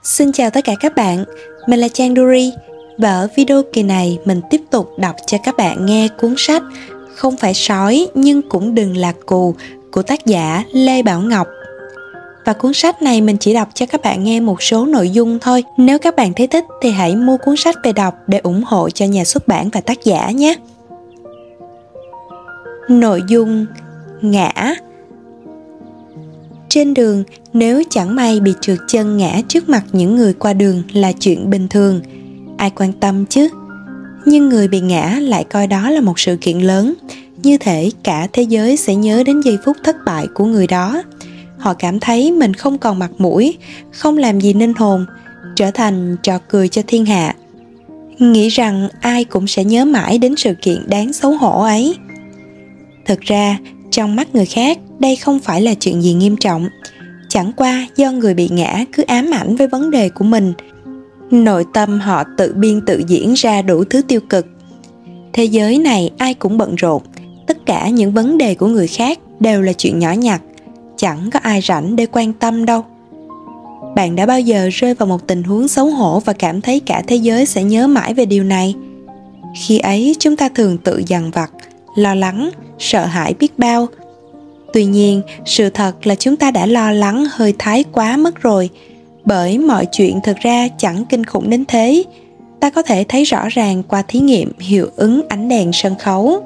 Xin chào tất cả các bạn, mình là Trang Duri và ở video kỳ này mình tiếp tục đọc cho các bạn nghe cuốn sách Không phải sói nhưng cũng đừng là cù của tác giả Lê Bảo Ngọc. Và cuốn sách này mình chỉ đọc cho các bạn nghe một số nội dung thôi. Nếu các bạn thấy thích thì hãy mua cuốn sách về đọc để ủng hộ cho nhà xuất bản và tác giả nhé. Nội dung ngã. Trên đường, nếu chẳng may bị trượt chân ngã trước mặt những người qua đường là chuyện bình thường, ai quan tâm chứ? Nhưng người bị ngã lại coi đó là một sự kiện lớn, như thể cả thế giới sẽ nhớ đến giây phút thất bại của người đó. Họ cảm thấy mình không còn mặt mũi, không làm gì nên hồn, trở thành trò cười cho thiên hạ. Nghĩ rằng ai cũng sẽ nhớ mãi đến sự kiện đáng xấu hổ ấy. Thực ra, trong mắt người khác, đây không phải là chuyện gì nghiêm trọng. Chẳng qua do người bị ngã cứ ám ảnh với vấn đề của mình. Nội tâm họ tự biên tự diễn ra đủ thứ tiêu cực. Thế giới này ai cũng bận rộn. Tất cả những vấn đề của người khác đều là chuyện nhỏ nhặt. Chẳng có ai rảnh để quan tâm đâu. Bạn đã bao giờ rơi vào một tình huống xấu hổ và cảm thấy cả thế giới sẽ nhớ mãi về điều này? Khi ấy chúng ta thường tự dằn vặt, lo lắng, sợ hãi biết bao. Tuy nhiên, sự thật là chúng ta đã lo lắng hơi thái quá mất rồi, bởi mọi chuyện thực ra chẳng kinh khủng đến thế. Ta có thể thấy rõ ràng qua thí nghiệm hiệu ứng ánh đèn sân khấu.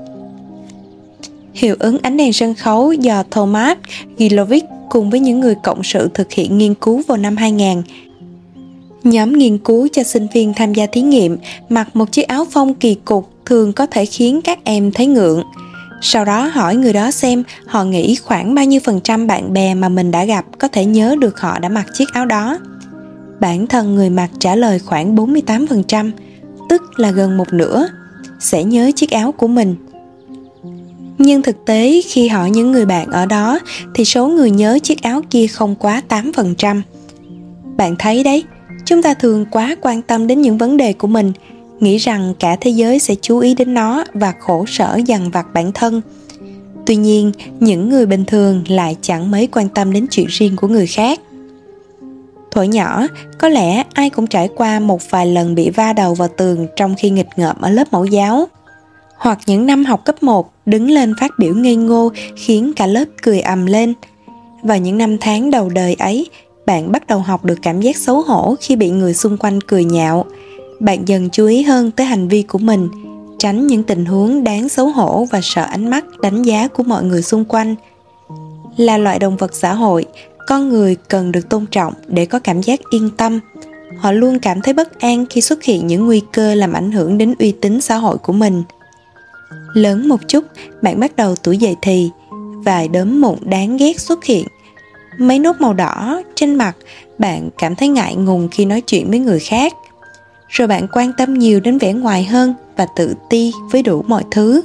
Hiệu ứng ánh đèn sân khấu do Thomas Gilovich cùng với những người cộng sự thực hiện nghiên cứu vào năm 2000. Nhóm nghiên cứu cho sinh viên tham gia thí nghiệm mặc một chiếc áo phông kỳ cục thường có thể khiến các em thấy ngượng. Sau đó hỏi người đó xem họ nghĩ khoảng bao nhiêu % bạn bè mà mình đã gặp có thể nhớ được họ đã mặc chiếc áo đó. Bản thân người mặc trả lời khoảng 48%, tức là gần một nửa, sẽ nhớ chiếc áo của mình. Nhưng thực tế khi hỏi những người bạn ở đó thì số người nhớ chiếc áo kia không quá 8%. Bạn thấy đấy, chúng ta thường quá quan tâm đến những vấn đề của mình, nghĩ rằng cả thế giới sẽ chú ý đến nó và khổ sở dằn vặt bản thân. Tuy nhiên, những người bình thường lại chẳng mấy quan tâm đến chuyện riêng của người khác. Thuở nhỏ, có lẽ ai cũng trải qua một vài lần bị va đầu vào tường trong khi nghịch ngợm ở lớp mẫu giáo. Hoặc những năm học cấp 1 đứng lên phát biểu ngây ngô khiến cả lớp cười ầm lên. Vào những năm tháng đầu đời ấy, bạn bắt đầu học được cảm giác xấu hổ khi bị người xung quanh cười nhạo. Bạn dần chú ý hơn tới hành vi của mình, tránh những tình huống đáng xấu hổ và sợ ánh mắt đánh giá của mọi người xung quanh. Là loại động vật xã hội, con người cần được tôn trọng để có cảm giác yên tâm. Họ luôn cảm thấy bất an khi xuất hiện những nguy cơ làm ảnh hưởng đến uy tín xã hội của mình. Lớn một chút, bạn bắt đầu tuổi dậy thì, vài đốm mụn đáng ghét xuất hiện. Mấy nốt màu đỏ trên mặt, bạn cảm thấy ngại ngùng khi nói chuyện với người khác. Rồi bạn quan tâm nhiều đến vẻ ngoài hơn và tự ti với đủ mọi thứ.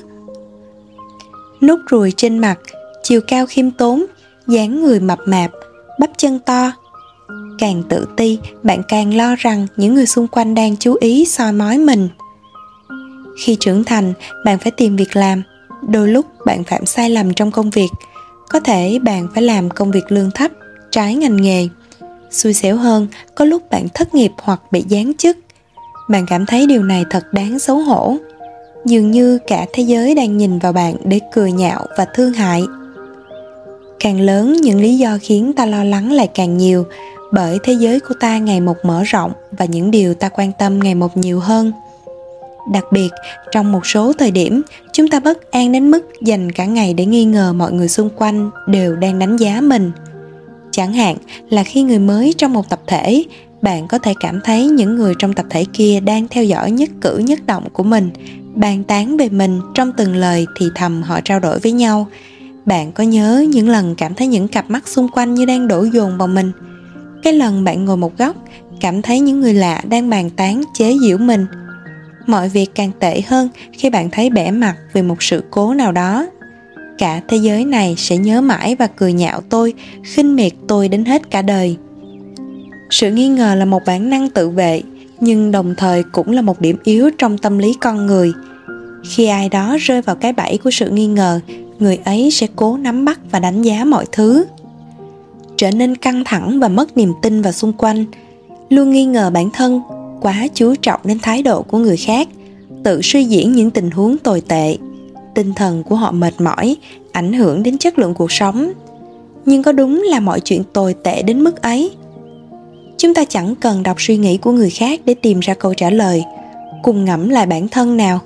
Nốt ruồi trên mặt, chiều cao khiêm tốn, dáng người mập mạp, bắp chân to. Càng tự ti, bạn càng lo rằng những người xung quanh đang chú ý soi mói mình. Khi trưởng thành, bạn phải tìm việc làm. Đôi lúc bạn phạm sai lầm trong công việc. Có thể bạn phải làm công việc lương thấp, trái ngành nghề. Xui xẻo hơn, có lúc bạn thất nghiệp hoặc bị giáng chức. Bạn cảm thấy điều này thật đáng xấu hổ. Dường như cả thế giới đang nhìn vào bạn để cười nhạo và thương hại. Càng lớn, những lý do khiến ta lo lắng lại càng nhiều, bởi thế giới của ta ngày một mở rộng và những điều ta quan tâm ngày một nhiều hơn. Đặc biệt, trong một số thời điểm, chúng ta bất an đến mức dành cả ngày để nghi ngờ mọi người xung quanh đều đang đánh giá mình. Chẳng hạn là khi người mới trong một tập thể, bạn có thể cảm thấy những người trong tập thể kia đang theo dõi nhất cử nhất động của mình, bàn tán về mình trong từng lời thì thầm họ trao đổi với nhau. Bạn có nhớ những lần cảm thấy những cặp mắt xung quanh như đang đổ dồn vào mình? Cái lần bạn ngồi một góc, cảm thấy những người lạ đang bàn tán chế giễu mình. Mọi việc càng tệ hơn khi bạn thấy bẽ mặt vì một sự cố nào đó. Cả thế giới này sẽ nhớ mãi và cười nhạo tôi, khinh miệt tôi đến hết cả đời. Sự nghi ngờ là một bản năng tự vệ, nhưng đồng thời cũng là một điểm yếu trong tâm lý con người. Khi ai đó rơi vào cái bẫy của sự nghi ngờ, người ấy sẽ cố nắm bắt và đánh giá mọi thứ. Trở nên căng thẳng và mất niềm tin vào xung quanh. luôn nghi ngờ bản thân, quá chú trọng đến thái độ của người khác, tự suy diễn những tình huống tồi tệ. Tinh thần của họ mệt mỏi, ảnh hưởng đến chất lượng cuộc sống. Nhưng có đúng là mọi chuyện tồi tệ đến mức ấy? Chúng ta chẳng cần đọc suy nghĩ của người khác để tìm ra câu trả lời. Cùng ngẫm lại bản thân nào.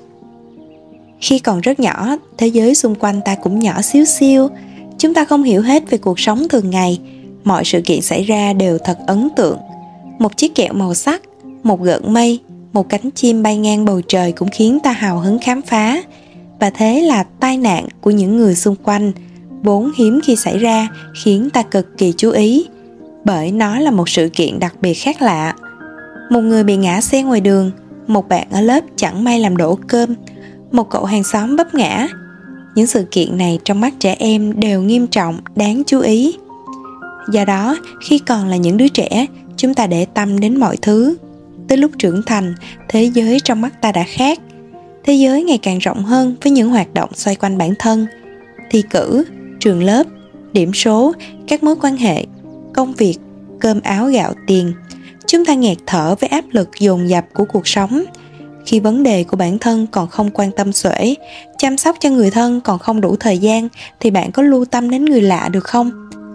Khi còn rất nhỏ, thế giới xung quanh ta cũng nhỏ xíu xiu. Chúng ta không hiểu hết về cuộc sống thường ngày. Mọi sự kiện xảy ra đều thật ấn tượng. Một chiếc kẹo màu sắc, một gợn mây, một cánh chim bay ngang bầu trời cũng khiến ta hào hứng khám phá. Và thế là tai nạn của những người xung quanh, vốn hiếm khi xảy ra, khiến ta cực kỳ chú ý. Bởi nó là một sự kiện đặc biệt khác lạ. Một người bị ngã xe ngoài đường, một bạn ở lớp chẳng may làm đổ cơm, một cậu hàng xóm vấp ngã. Những sự kiện này trong mắt trẻ em đều nghiêm trọng, đáng chú ý. Do đó, khi còn là những đứa trẻ, chúng ta để tâm đến mọi thứ. Tới lúc trưởng thành, thế giới trong mắt ta đã khác. Thế giới ngày càng rộng hơn với những hoạt động xoay quanh bản thân. Thi cử, trường lớp, điểm số, các mối quan hệ, công việc, cơm áo gạo tiền. Chúng ta nghẹt thở với áp lực dồn dập của cuộc sống. Khi vấn đề của bản thân còn không quan tâm xuể, chăm sóc cho người thân còn không đủ thời gian, thì bạn có lưu tâm đến người lạ được không?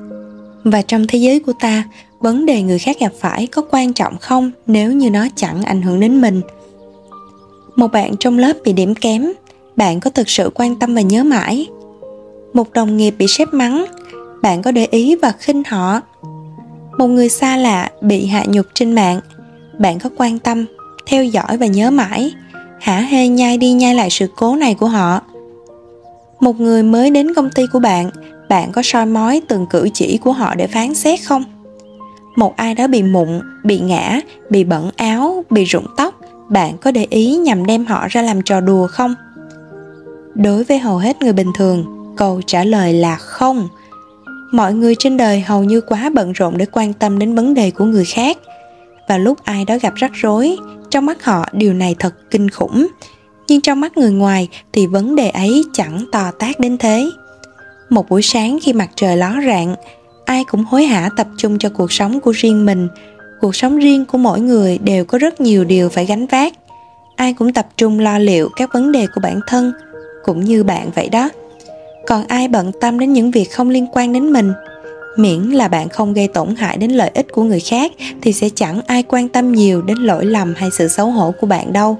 Và trong thế giới của ta, vấn đề người khác gặp phải có quan trọng không nếu như nó chẳng ảnh hưởng đến mình? Một bạn trong lớp bị điểm kém, bạn có thực sự quan tâm và nhớ mãi? Một đồng nghiệp bị sếp mắng, bạn có để ý và khinh họ? Một người xa lạ bị hạ nhục trên mạng, bạn có quan tâm, theo dõi và nhớ mãi, hả hê nhai đi nhai lại sự cố này của họ? Một người mới đến công ty của bạn, bạn có soi mói từng cử chỉ của họ để phán xét không? Một ai đó bị mụn, bị ngã, bị bẩn áo, bị rụng tóc, bạn có để ý nhằm đem họ ra làm trò đùa không? Đối với hầu hết người bình thường, câu trả lời là không. Mọi người trên đời hầu như quá bận rộn để quan tâm đến vấn đề của người khác. Và lúc ai đó gặp rắc rối, trong mắt họ điều này thật kinh khủng. Nhưng trong mắt người ngoài thì vấn đề ấy chẳng to tát đến thế. Một buổi sáng khi mặt trời ló rạng, ai cũng hối hả tập trung cho cuộc sống của riêng mình. Cuộc sống riêng của mỗi người đều có rất nhiều điều phải gánh vác. Ai cũng tập trung lo liệu các vấn đề của bản thân, cũng như bạn vậy đó. Còn ai bận tâm đến những việc không liên quan đến mình? Miễn là bạn không gây tổn hại đến lợi ích của người khác thì sẽ chẳng ai quan tâm nhiều đến lỗi lầm hay sự xấu hổ của bạn đâu.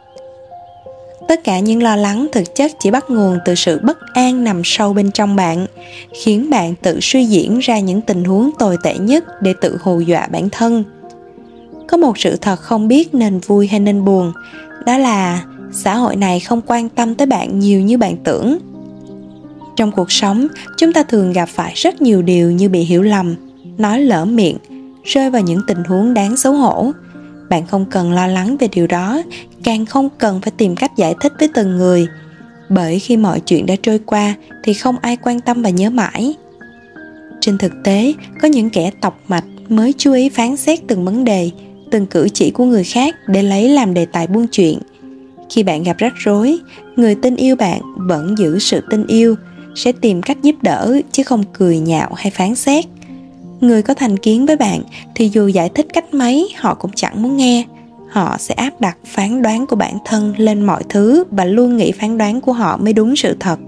Tất cả những lo lắng thực chất chỉ bắt nguồn từ sự bất an nằm sâu bên trong bạn, khiến bạn tự suy diễn ra những tình huống tồi tệ nhất để tự hù dọa bản thân. Có một sự thật không biết nên vui hay nên buồn, đó là xã hội này không quan tâm tới bạn nhiều như bạn tưởng. Trong cuộc sống, chúng ta thường gặp phải rất nhiều điều như bị hiểu lầm, nói lỡ miệng, rơi vào những tình huống đáng xấu hổ. Bạn không cần lo lắng về điều đó, càng không cần phải tìm cách giải thích với từng người. Bởi khi mọi chuyện đã trôi qua thì không ai quan tâm và nhớ mãi. Trên thực tế, có những kẻ tọc mạch mới chú ý phán xét từng vấn đề, từng cử chỉ của người khác để lấy làm đề tài buôn chuyện. Khi bạn gặp rắc rối, người tin yêu bạn vẫn giữ sự tin yêu, sẽ tìm cách giúp đỡ chứ không cười nhạo hay phán xét. Người có thành kiến với bạn thì dù giải thích cách mấy họ cũng chẳng muốn nghe. Họ sẽ áp đặt phán đoán của bản thân lên mọi thứ và luôn nghĩ phán đoán của họ mới đúng sự thật.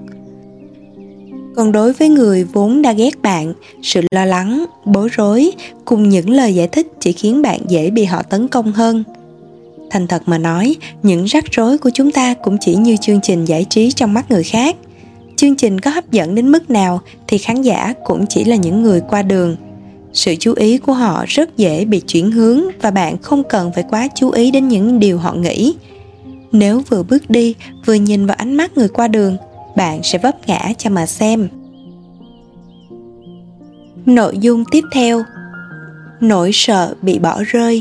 Còn đối với người vốn đã ghét bạn, sự lo lắng, bối rối cùng những lời giải thích chỉ khiến bạn dễ bị họ tấn công hơn. Thành thật mà nói, những rắc rối của chúng ta cũng chỉ như chương trình giải trí trong mắt người khác. Chương trình có hấp dẫn đến mức nào thì khán giả cũng chỉ là những người qua đường. Sự chú ý của họ rất dễ bị chuyển hướng và bạn không cần phải quá chú ý đến những điều họ nghĩ. Nếu vừa bước đi, vừa nhìn vào ánh mắt người qua đường, bạn sẽ vấp ngã cho mà xem. Nội dung tiếp theo: nỗi sợ bị bỏ rơi.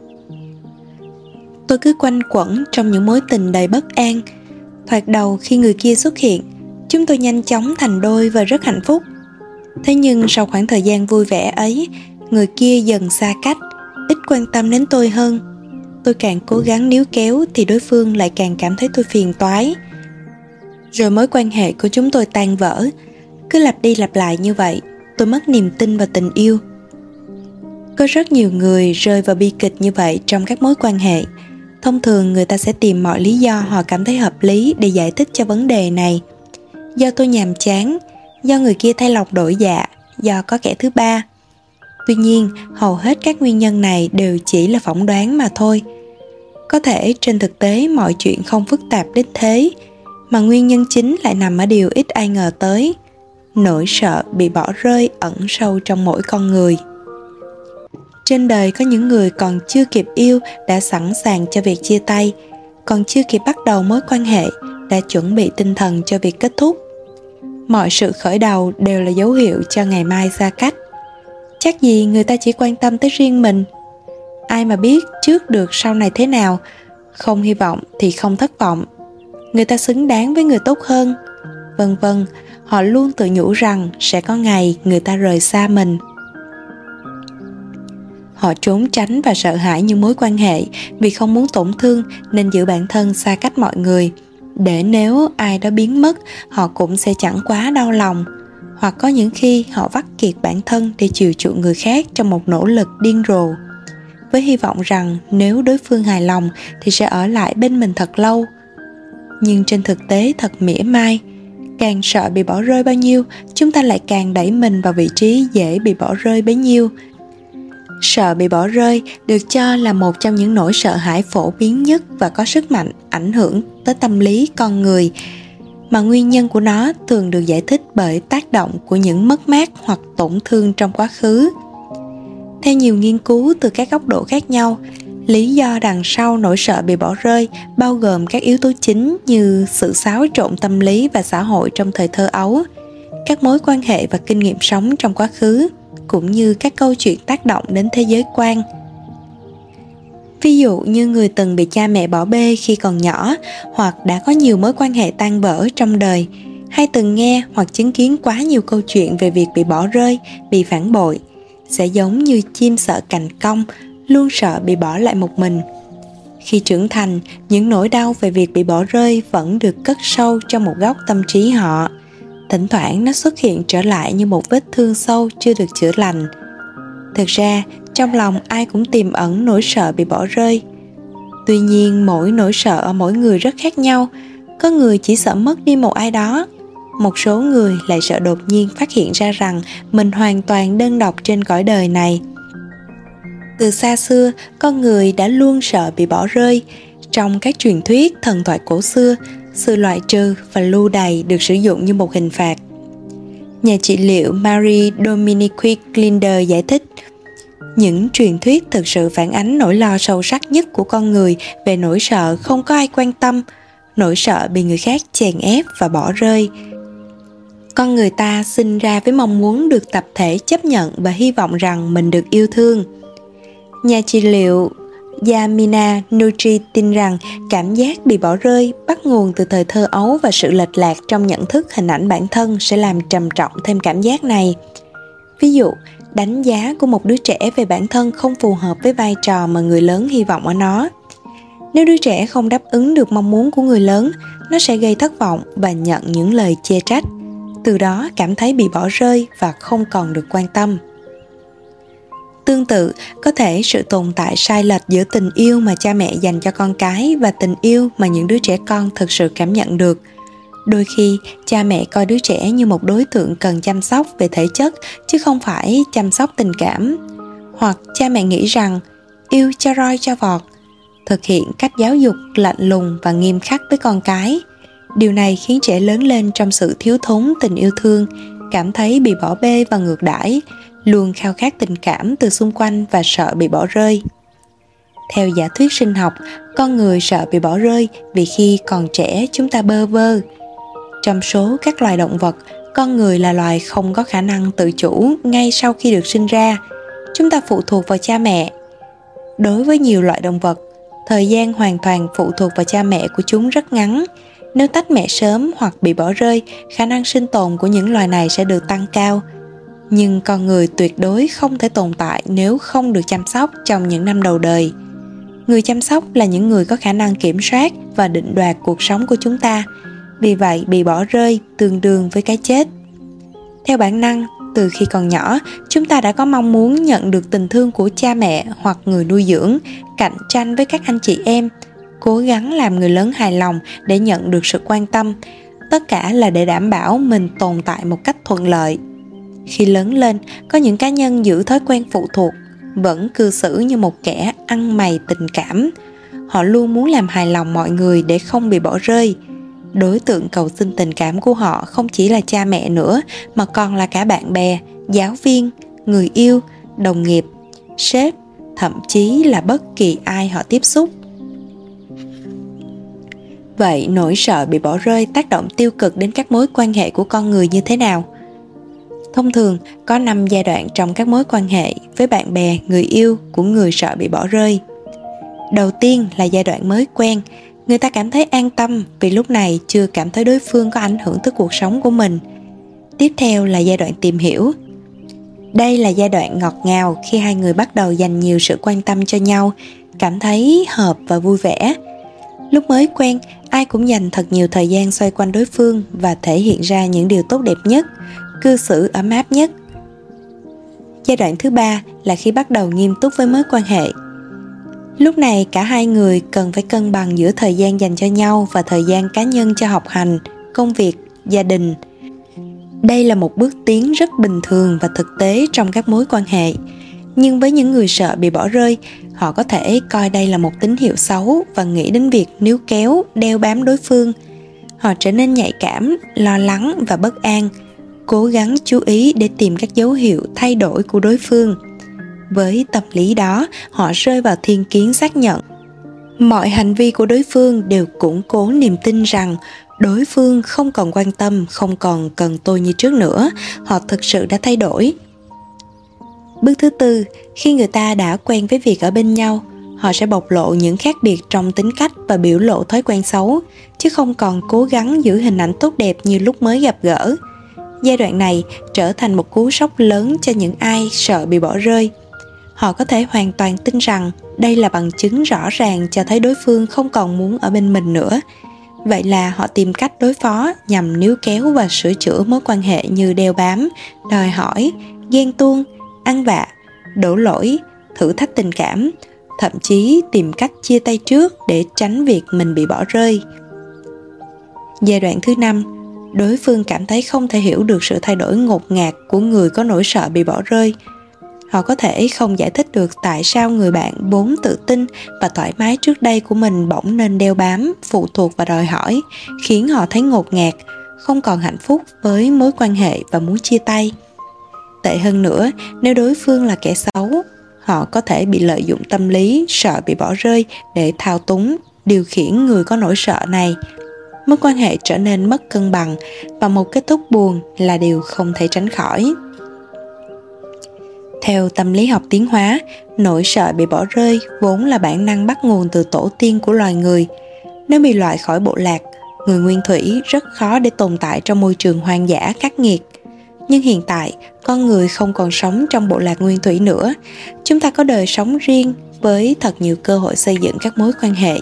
Tôi cứ quanh quẩn trong những mối tình đầy bất an. Thoạt đầu khi người kia xuất hiện, chúng tôi nhanh chóng thành đôi và rất hạnh phúc. Thế nhưng sau khoảng thời gian vui vẻ ấy, người kia dần xa cách, ít quan tâm đến tôi hơn. Tôi càng cố gắng níu kéo thì đối phương lại càng cảm thấy tôi phiền toái. Rồi mối quan hệ của chúng tôi tan vỡ. Cứ lặp đi lặp lại như vậy, tôi mất niềm tin vào tình yêu. Có rất nhiều người rơi vào bi kịch như vậy trong các mối quan hệ. Thông thường người ta sẽ tìm mọi lý do họ cảm thấy hợp lý để giải thích cho vấn đề này. Do tôi nhàm chán, do người kia thay lòng đổi dạ, do có kẻ thứ ba. Tuy nhiên, hầu hết các nguyên nhân này đều chỉ là phỏng đoán mà thôi. Có thể trên thực tế mọi chuyện không phức tạp đến thế, mà nguyên nhân chính lại nằm ở điều ít ai ngờ tới. Nỗi sợ bị bỏ rơi ẩn sâu trong mỗi con người. Trên đời có những người còn chưa kịp yêu đã sẵn sàng cho việc chia tay, còn chưa kịp bắt đầu mối quan hệ đã chuẩn bị tinh thần cho việc kết thúc. Mọi sự khởi đầu đều là dấu hiệu cho ngày mai xa cách. Chắc gì người ta chỉ quan tâm tới riêng mình. Ai mà biết trước được sau này thế nào. Không hy vọng thì không thất vọng. Người ta xứng đáng với người tốt hơn, vân vân. Họ luôn tự nhủ rằng sẽ có ngày người ta rời xa mình. Họ trốn tránh và sợ hãi những mối quan hệ vì không muốn tổn thương nên giữ bản thân xa cách mọi người, để nếu ai đó biến mất họ cũng sẽ chẳng quá đau lòng. Hoặc có những khi họ vắt kiệt bản thân để chiều chuộng người khác trong một nỗ lực điên rồ, với hy vọng rằng nếu đối phương hài lòng thì sẽ ở lại bên mình thật lâu. Nhưng trên thực tế thật mỉa mai. Càng sợ bị bỏ rơi bao nhiêu, chúng ta lại càng đẩy mình vào vị trí dễ bị bỏ rơi bấy nhiêu. Sợ bị bỏ rơi được cho là một trong những nỗi sợ hãi phổ biến nhất và có sức mạnh ảnh hưởng tới tâm lý con người, mà nguyên nhân của nó thường được giải thích bởi tác động của những mất mát hoặc tổn thương trong quá khứ. Theo nhiều nghiên cứu từ các góc độ khác nhau, lý do đằng sau nỗi sợ bị bỏ rơi bao gồm các yếu tố chính như sự xáo trộn tâm lý và xã hội trong thời thơ ấu, các mối quan hệ và kinh nghiệm sống trong quá khứ, cũng như các câu chuyện tác động đến thế giới quan. Ví dụ như người từng bị cha mẹ bỏ bê khi còn nhỏ, hoặc đã có nhiều mối quan hệ tan vỡ trong đời, hay từng nghe hoặc chứng kiến quá nhiều câu chuyện về việc bị bỏ rơi, bị phản bội, sẽ giống như chim sợ cành cong, luôn sợ bị bỏ lại một mình. Khi trưởng thành, những nỗi đau về việc bị bỏ rơi vẫn được cất sâu trong một góc tâm trí họ. Thỉnh thoảng nó xuất hiện trở lại như một vết thương sâu chưa được chữa lành. Thực ra, trong lòng ai cũng tiềm ẩn nỗi sợ bị bỏ rơi. Tuy nhiên, mỗi nỗi sợ ở mỗi người rất khác nhau. Có người chỉ sợ mất đi một ai đó. Một số người lại sợ đột nhiên phát hiện ra rằng mình hoàn toàn đơn độc trên cõi đời này. Từ xa xưa, con người đã luôn sợ bị bỏ rơi. Trong các truyền thuyết thần thoại cổ xưa, sự loại trừ và lưu đày được sử dụng như một hình phạt. Nhà trị liệu Marie Dominique Klinder giải thích, những truyền thuyết thực sự phản ánh nỗi lo sâu sắc nhất của con người về nỗi sợ không có ai quan tâm, nỗi sợ bị người khác chèn ép và bỏ rơi. Con người ta sinh ra với mong muốn được tập thể chấp nhận và hy vọng rằng mình được yêu thương. Nhà trị liệu Yamina Nutri tin rằng cảm giác bị bỏ rơi bắt nguồn từ thời thơ ấu và sự lệch lạc trong nhận thức hình ảnh bản thân sẽ làm trầm trọng thêm cảm giác này. Ví dụ, đánh giá của một đứa trẻ về bản thân không phù hợp với vai trò mà người lớn hy vọng ở nó. Nếu đứa trẻ không đáp ứng được mong muốn của người lớn, nó sẽ gây thất vọng và nhận những lời chê trách, từ đó cảm thấy bị bỏ rơi và không còn được quan tâm. Tương tự, có thể sự tồn tại sai lệch giữa tình yêu mà cha mẹ dành cho con cái và tình yêu mà những đứa trẻ con thực sự cảm nhận được. Đôi khi, cha mẹ coi đứa trẻ như một đối tượng cần chăm sóc về thể chất, chứ không phải chăm sóc tình cảm. Hoặc cha mẹ nghĩ rằng yêu cho roi cho vọt, thực hiện cách giáo dục lạnh lùng và nghiêm khắc với con cái. Điều này khiến trẻ lớn lên trong sự thiếu thốn tình yêu thương, cảm thấy bị bỏ bê và ngược đãi, luôn khao khát tình cảm từ xung quanh và sợ bị bỏ rơi. Theo giả thuyết sinh học, con người sợ bị bỏ rơi vì khi còn trẻ chúng ta bơ vơ. Trong số các loài động vật, con người là loài không có khả năng tự chủ ngay sau khi được sinh ra. Chúng ta phụ thuộc vào cha mẹ. Đối với nhiều loại động vật, thời gian hoàn toàn phụ thuộc vào cha mẹ của chúng rất ngắn. Nếu tách mẹ sớm hoặc bị bỏ rơi, khả năng sinh tồn của những loài này sẽ được tăng cao. Nhưng con người tuyệt đối không thể tồn tại nếu không được chăm sóc trong những năm đầu đời. Người chăm sóc là những người có khả năng kiểm soát và định đoạt cuộc sống của chúng ta. Vì vậy, bị bỏ rơi tương đương với cái chết. Theo bản năng, từ khi còn nhỏ, chúng ta đã có mong muốn nhận được tình thương của cha mẹ hoặc người nuôi dưỡng, cạnh tranh với các anh chị em, cố gắng làm người lớn hài lòng để nhận được sự quan tâm. Tất cả là để đảm bảo mình tồn tại một cách thuận lợi. Khi lớn lên, có những cá nhân giữ thói quen phụ thuộc, vẫn cư xử như một kẻ ăn mày tình cảm. Họ luôn muốn làm hài lòng mọi người để không bị bỏ rơi. Đối tượng cầu xin tình cảm của họ không chỉ là cha mẹ nữa, mà còn là cả bạn bè, giáo viên, người yêu, đồng nghiệp, sếp, thậm chí là bất kỳ ai họ tiếp xúc. Vậy nỗi sợ bị bỏ rơi tác động tiêu cực đến các mối quan hệ của con người như thế nào? Thông thường, có 5 giai đoạn trong các mối quan hệ với bạn bè, người yêu của người sợ bị bỏ rơi. Đầu tiên là giai đoạn mới quen. Người ta cảm thấy an tâm vì lúc này chưa cảm thấy đối phương có ảnh hưởng tới cuộc sống của mình. Tiếp theo là giai đoạn tìm hiểu. Đây là giai đoạn ngọt ngào khi hai người bắt đầu dành nhiều sự quan tâm cho nhau, cảm thấy hợp và vui vẻ. Lúc mới quen, ai cũng dành thật nhiều thời gian xoay quanh đối phương và thể hiện ra những điều tốt đẹp nhất, cư xử ấm áp nhất. Giai đoạn thứ ba là khi bắt đầu nghiêm túc với mối quan hệ. Lúc này cả hai người cần phải cân bằng giữa thời gian dành cho nhau và thời gian cá nhân cho học hành, công việc, gia đình. Đây là một bước tiến rất bình thường và thực tế trong các mối quan hệ. Nhưng với những người sợ bị bỏ rơi, họ có thể coi đây là một tín hiệu xấu và nghĩ đến việc níu kéo, đeo bám đối phương. Họ trở nên nhạy cảm, lo lắng và bất an, cố gắng chú ý để tìm các dấu hiệu thay đổi của đối phương. Với tâm lý đó, họ rơi vào thiên kiến xác nhận. Mọi hành vi của đối phương đều củng cố niềm tin rằng đối phương không còn quan tâm, không còn cần tôi như trước nữa, họ thực sự đã thay đổi. Bước thứ tư, khi người ta đã quen với việc ở bên nhau, họ sẽ bộc lộ những khác biệt trong tính cách và biểu lộ thói quen xấu, chứ không còn cố gắng giữ hình ảnh tốt đẹp như lúc mới gặp gỡ. Giai đoạn này trở thành một cú sốc lớn cho những ai sợ bị bỏ rơi. Họ có thể hoàn toàn tin rằng đây là bằng chứng rõ ràng cho thấy đối phương không còn muốn ở bên mình nữa. Vậy là họ tìm cách đối phó nhằm níu kéo và sửa chữa mối quan hệ như đeo bám, đòi hỏi, ghen tuông, ăn vạ, đổ lỗi, thử thách tình cảm, thậm chí tìm cách chia tay trước để tránh việc mình bị bỏ rơi. Giai đoạn thứ 5, đối phương cảm thấy không thể hiểu được sự thay đổi ngột ngạt của người có nỗi sợ bị bỏ rơi. Họ có thể không giải thích được tại sao người bạn vốn tự tin và thoải mái trước đây của mình bỗng nên đeo bám, phụ thuộc và đòi hỏi, khiến họ thấy ngột ngạt, không còn hạnh phúc với mối quan hệ và muốn chia tay. Tệ hơn nữa, nếu đối phương là kẻ xấu, họ có thể bị lợi dụng tâm lý sợ bị bỏ rơi để thao túng, điều khiển người có nỗi sợ này. Mối quan hệ trở nên mất cân bằng và một kết thúc buồn là điều không thể tránh khỏi. Theo tâm lý học tiến hóa, nỗi sợ bị bỏ rơi vốn là bản năng bắt nguồn từ tổ tiên của loài người. Nếu bị loại khỏi bộ lạc, người nguyên thủy rất khó để tồn tại trong môi trường hoang dã khắc nghiệt. Nhưng hiện tại, con người không còn sống trong bộ lạc nguyên thủy nữa. Chúng ta có đời sống riêng với thật nhiều cơ hội xây dựng các mối quan hệ.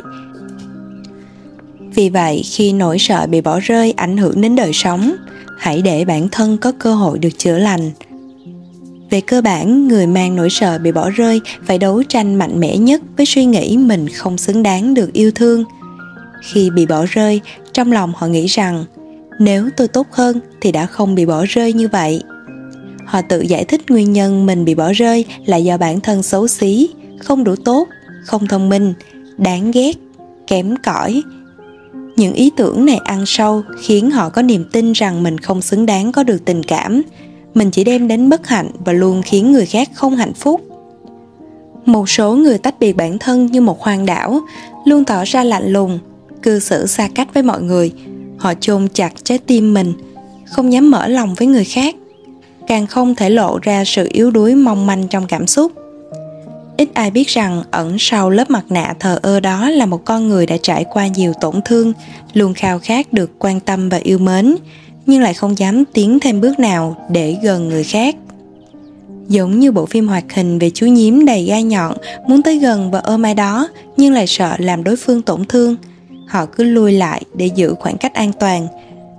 Vì vậy, khi nỗi sợ bị bỏ rơi ảnh hưởng đến đời sống, hãy để bản thân có cơ hội được chữa lành. Về cơ bản, người mang nỗi sợ bị bỏ rơi phải đấu tranh mạnh mẽ nhất với suy nghĩ mình không xứng đáng được yêu thương. Khi bị bỏ rơi, trong lòng họ nghĩ rằng nếu tôi tốt hơn thì đã không bị bỏ rơi như vậy. Họ tự giải thích nguyên nhân mình bị bỏ rơi là do bản thân xấu xí, không đủ tốt, không thông minh, đáng ghét, kém cỏi. Những ý tưởng này ăn sâu khiến họ có niềm tin rằng mình không xứng đáng có được tình cảm. Mình chỉ đem đến bất hạnh và luôn khiến người khác không hạnh phúc. Một số người tách biệt bản thân như một hoang đảo, luôn tỏ ra lạnh lùng, cư xử xa cách với mọi người. Họ chôn chặt trái tim mình, không dám mở lòng với người khác, càng không thể lộ ra sự yếu đuối mong manh trong cảm xúc. Ít ai biết rằng ẩn sau lớp mặt nạ thờ ơ đó là một con người đã trải qua nhiều tổn thương, luôn khao khát được quan tâm và yêu mến, nhưng lại không dám tiến thêm bước nào để gần người khác. Giống như bộ phim hoạt hình về chú nhím đầy gai nhọn, muốn tới gần và ôm ai đó, nhưng lại sợ làm đối phương tổn thương. Họ cứ lùi lại để giữ khoảng cách an toàn.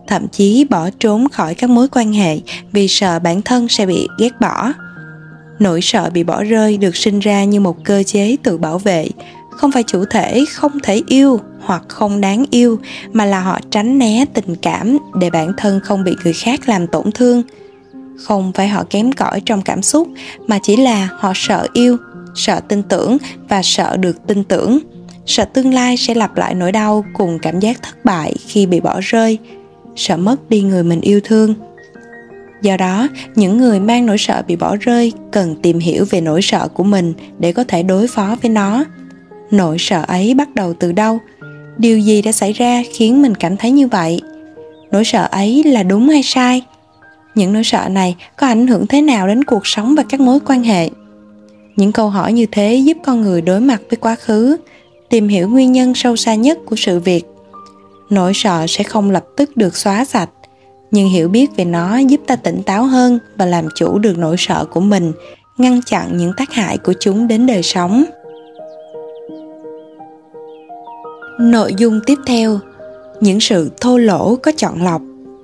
thậm chí bỏ trốn khỏi các mối quan hệ vì sợ bản thân sẽ bị ghét bỏ. Nỗi sợ bị bỏ rơi được sinh ra như một cơ chế tự bảo vệ, không phải chủ thể không thể yêu hoặc không đáng yêu, mà là họ tránh né tình cảm để bản thân không bị người khác làm tổn thương. Không phải họ kém cỏi trong cảm xúc, mà chỉ là họ sợ yêu, sợ tin tưởng và sợ được tin tưởng, sợ tương lai sẽ lặp lại nỗi đau cùng cảm giác thất bại khi bị bỏ rơi, sợ mất đi người mình yêu thương. Do đó, những người mang nỗi sợ bị bỏ rơi cần tìm hiểu về nỗi sợ của mình để có thể đối phó với nó. Nỗi sợ ấy bắt đầu từ đâu? Điều gì đã xảy ra khiến mình cảm thấy như vậy? Nỗi sợ ấy là đúng hay sai? Những nỗi sợ này có ảnh hưởng thế nào đến cuộc sống và các mối quan hệ? Những câu hỏi như thế giúp con người đối mặt với quá khứ, tìm hiểu nguyên nhân sâu xa nhất của sự việc. Nỗi sợ sẽ không lập tức được xóa sạch, nhưng hiểu biết về nó giúp ta tỉnh táo hơn và làm chủ được nỗi sợ của mình, ngăn chặn những tác hại của chúng đến đời sống. Nội dung tiếp theo: những sự thô lỗ có chọn lọc.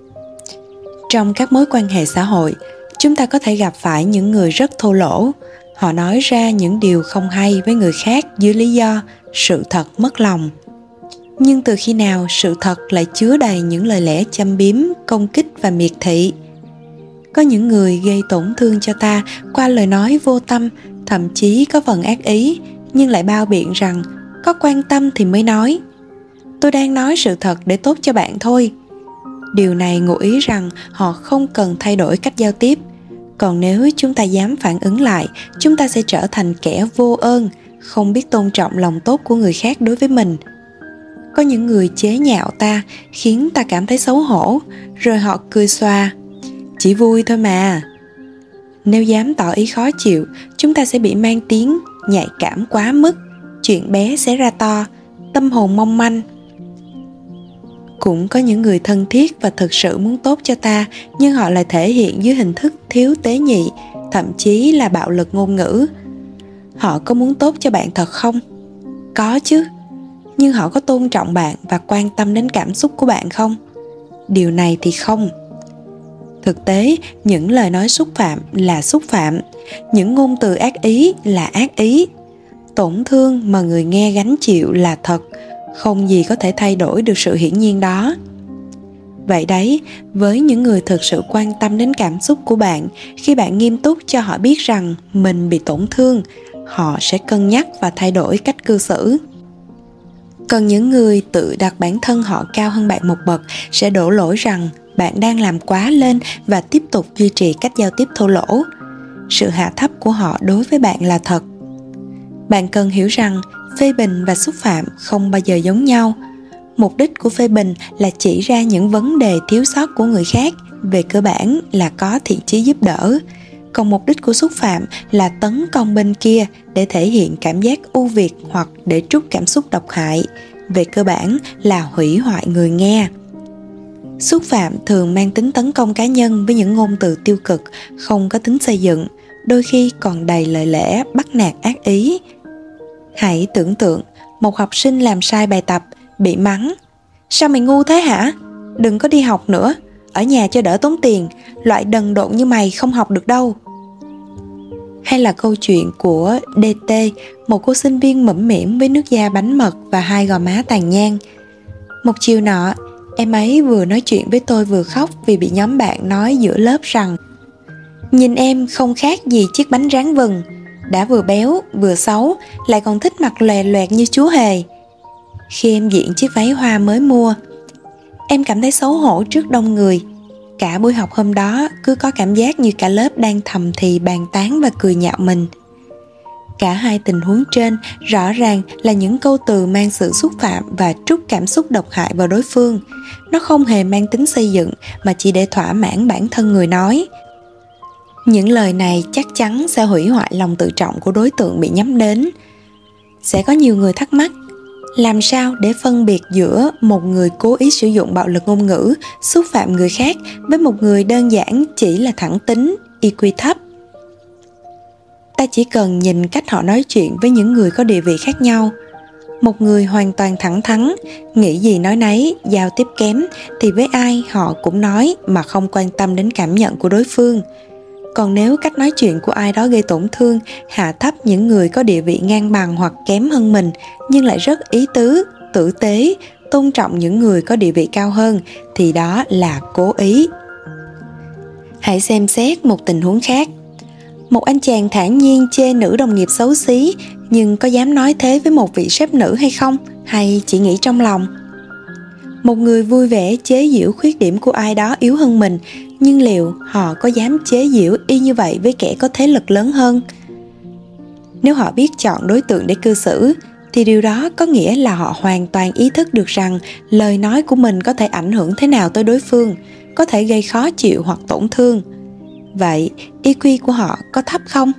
Trong các mối quan hệ xã hội, chúng ta có thể gặp phải những người rất thô lỗ. Họ nói ra những điều không hay với người khác dưới lý do sự thật mất lòng. Nhưng từ khi nào sự thật lại chứa đầy những lời lẽ châm biếm, công kích và miệt thị? Có những người gây tổn thương cho ta qua lời nói vô tâm, thậm chí có phần ác ý, nhưng lại bao biện rằng có quan tâm thì mới nói. Tôi đang nói sự thật để tốt cho bạn thôi. Điều này ngụ ý rằng họ không cần thay đổi cách giao tiếp. Còn nếu chúng ta dám phản ứng lại, chúng ta sẽ trở thành kẻ vô ơn, không biết tôn trọng lòng tốt của người khác đối với mình. Có những người chế nhạo ta, khiến ta cảm thấy xấu hổ, rồi họ cười xòa. Chỉ vui thôi mà. Nếu dám tỏ ý khó chịu, chúng ta sẽ bị mang tiếng nhạy cảm quá mức, chuyện bé sẽ ra to, tâm hồn mong manh. Cũng có những người thân thiết và thực sự muốn tốt cho ta, nhưng họ lại thể hiện dưới hình thức thiếu tế nhị, thậm chí là bạo lực ngôn ngữ. Họ có muốn tốt cho bạn thật không? Có chứ. Nhưng họ có tôn trọng bạn và quan tâm đến cảm xúc của bạn không? Điều này thì không. Thực tế, những lời nói xúc phạm là xúc phạm, những ngôn từ ác ý là ác ý. Tổn thương mà người nghe gánh chịu là thật, không gì có thể thay đổi được sự hiển nhiên đó. Vậy đấy, với những người thực sự quan tâm đến cảm xúc của bạn, khi bạn nghiêm túc cho họ biết rằng mình bị tổn thương, họ sẽ cân nhắc và thay đổi cách cư xử. Còn những người tự đặt bản thân họ cao hơn bạn một bậc sẽ đổ lỗi rằng bạn đang làm quá lên và tiếp tục duy trì cách giao tiếp thô lỗ. Sự hạ thấp của họ đối với bạn là thật. Bạn cần hiểu rằng phê bình và xúc phạm không bao giờ giống nhau. Mục đích của phê bình là chỉ ra những vấn đề thiếu sót của người khác, về cơ bản là có thiện chí giúp đỡ. Còn mục đích của xúc phạm là tấn công bên kia để thể hiện cảm giác ưu việt hoặc để trút cảm xúc độc hại, về cơ bản là hủy hoại người nghe. Xúc phạm thường mang tính tấn công cá nhân với những ngôn từ tiêu cực, không có tính xây dựng, đôi khi còn đầy lời lẽ bắt nạt ác ý. Hãy tưởng tượng một học sinh làm sai bài tập, bị mắng. Sao mày ngu thế hả? Đừng có đi học nữa, ở nhà cho đỡ tốn tiền, loại đần độn như mày không học được đâu. Hay là câu chuyện của DT, một cô sinh viên mẫm mỉm với nước da bánh mật và hai gò má tàn nhang. Một chiều nọ, em ấy vừa nói chuyện với tôi vừa khóc vì bị nhóm bạn nói giữa lớp rằng nhìn em không khác gì chiếc bánh rán vừng, đã vừa béo vừa xấu, lại còn thích mặc lòe loẹt như chú hề. Khi em diện chiếc váy hoa mới mua, em cảm thấy xấu hổ trước đông người. Cả buổi học hôm đó cứ có cảm giác như cả lớp đang thầm thì bàn tán và cười nhạo mình. Cả hai tình huống trên rõ ràng là những câu từ mang sự xúc phạm và trút cảm xúc độc hại vào đối phương. Nó không hề mang tính xây dựng mà chỉ để thỏa mãn bản thân người nói. Những lời này chắc chắn sẽ hủy hoại lòng tự trọng của đối tượng bị nhắm đến. Sẽ có nhiều người thắc mắc, làm sao để phân biệt giữa một người cố ý sử dụng bạo lực ngôn ngữ, xúc phạm người khác với một người đơn giản chỉ là thẳng tính, EQ thấp? Ta chỉ cần nhìn cách họ nói chuyện với những người có địa vị khác nhau. Một người hoàn toàn thẳng thắn, nghĩ gì nói nấy, giao tiếp kém thì với ai họ cũng nói mà không quan tâm đến cảm nhận của đối phương. Còn nếu cách nói chuyện của ai đó gây tổn thương, hạ thấp những người có địa vị ngang bằng hoặc kém hơn mình, nhưng lại rất ý tứ, tử tế, tôn trọng những người có địa vị cao hơn, thì đó là cố ý. Hãy xem xét một tình huống khác. Một anh chàng thản nhiên chê nữ đồng nghiệp xấu xí, nhưng có dám nói thế với một vị sếp nữ hay không? Hay chỉ nghĩ trong lòng? Một người vui vẻ chế giễu khuyết điểm của ai đó yếu hơn mình, nhưng liệu họ có dám chế giễu y như vậy với kẻ có thế lực lớn hơn? Nếu họ biết chọn đối tượng để cư xử, thì điều đó có nghĩa là họ hoàn toàn ý thức được rằng lời nói của mình có thể ảnh hưởng thế nào tới đối phương, có thể gây khó chịu hoặc tổn thương. Vậy, EQ của họ có thấp không?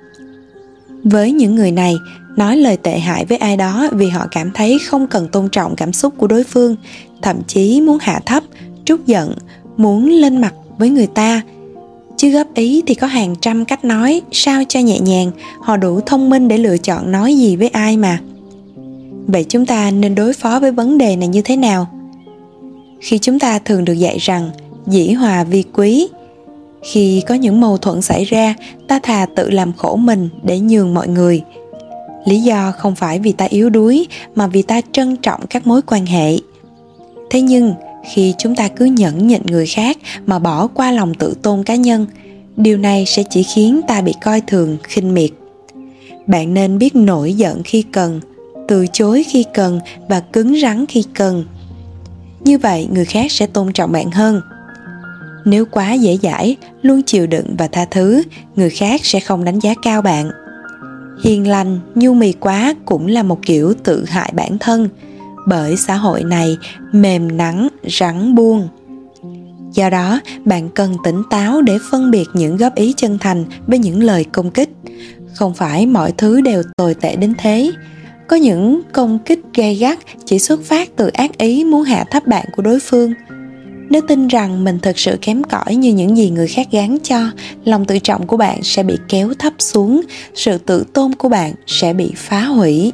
Với những người này, nói lời tệ hại với ai đó vì họ cảm thấy không cần tôn trọng cảm xúc của đối phương, thậm chí muốn hạ thấp, trút giận, muốn lên mặt với người ta. Chứ góp ý thì có hàng trăm cách nói, sao cho nhẹ nhàng, họ đủ thông minh để lựa chọn nói gì với ai mà. Vậy chúng ta nên đối phó với vấn đề này như thế nào? Khi chúng ta thường được dạy rằng dĩ hòa vi quý, khi có những mâu thuẫn xảy ra, ta thà tự làm khổ mình để nhường mọi người. Lý do không phải vì ta yếu đuối, mà vì ta trân trọng các mối quan hệ. Thế nhưng, khi chúng ta cứ nhẫn nhịn người khác mà bỏ qua lòng tự tôn cá nhân, điều này sẽ chỉ khiến ta bị coi thường, khinh miệt. Bạn nên biết nổi giận khi cần, từ chối khi cần và cứng rắn khi cần. Như vậy người khác sẽ tôn trọng bạn hơn. Nếu quá dễ dãi, luôn chịu đựng và tha thứ, người khác sẽ không đánh giá cao bạn. Hiền lành, nhu mì quá cũng là một kiểu tự hại bản thân, bởi xã hội này mềm nắng, rắn buông. Do đó, bạn cần tỉnh táo để phân biệt những góp ý chân thành với những lời công kích. Không phải mọi thứ đều tồi tệ đến thế. Có những công kích gay gắt chỉ xuất phát từ ác ý muốn hạ thấp bạn của đối phương. Nếu tin rằng mình thực sự kém cỏi như những gì người khác gán cho, lòng tự trọng của bạn sẽ bị kéo thấp xuống, sự tự tôn của bạn sẽ bị phá hủy.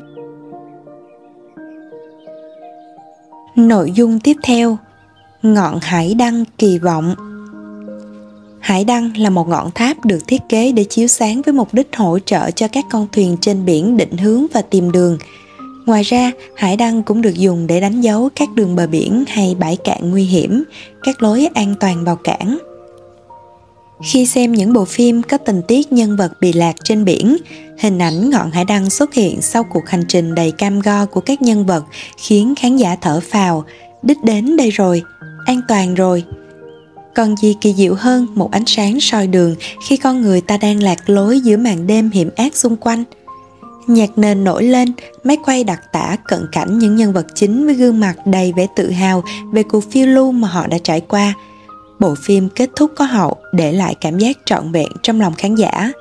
Nội dung tiếp theo: ngọn hải đăng kỳ vọng. Hải đăng là một ngọn tháp được thiết kế để chiếu sáng với mục đích hỗ trợ cho các con thuyền trên biển định hướng và tìm đường. Ngoài ra, hải đăng cũng được dùng để đánh dấu các đường bờ biển hay bãi cạn nguy hiểm, các lối an toàn vào cảng. Khi xem những bộ phim có tình tiết nhân vật bị lạc trên biển, hình ảnh ngọn hải đăng xuất hiện sau cuộc hành trình đầy cam go của các nhân vật khiến khán giả thở phào, đích đến đây rồi, an toàn rồi. Còn gì kỳ diệu hơn một ánh sáng soi đường khi con người ta đang lạc lối giữa màn đêm hiểm ác xung quanh. Nhạc nền nổi lên, máy quay đặc tả cận cảnh những nhân vật chính với gương mặt đầy vẻ tự hào về cuộc phiêu lưu mà họ đã trải qua. Bộ phim kết thúc có hậu, để lại cảm giác trọn vẹn trong lòng khán giả.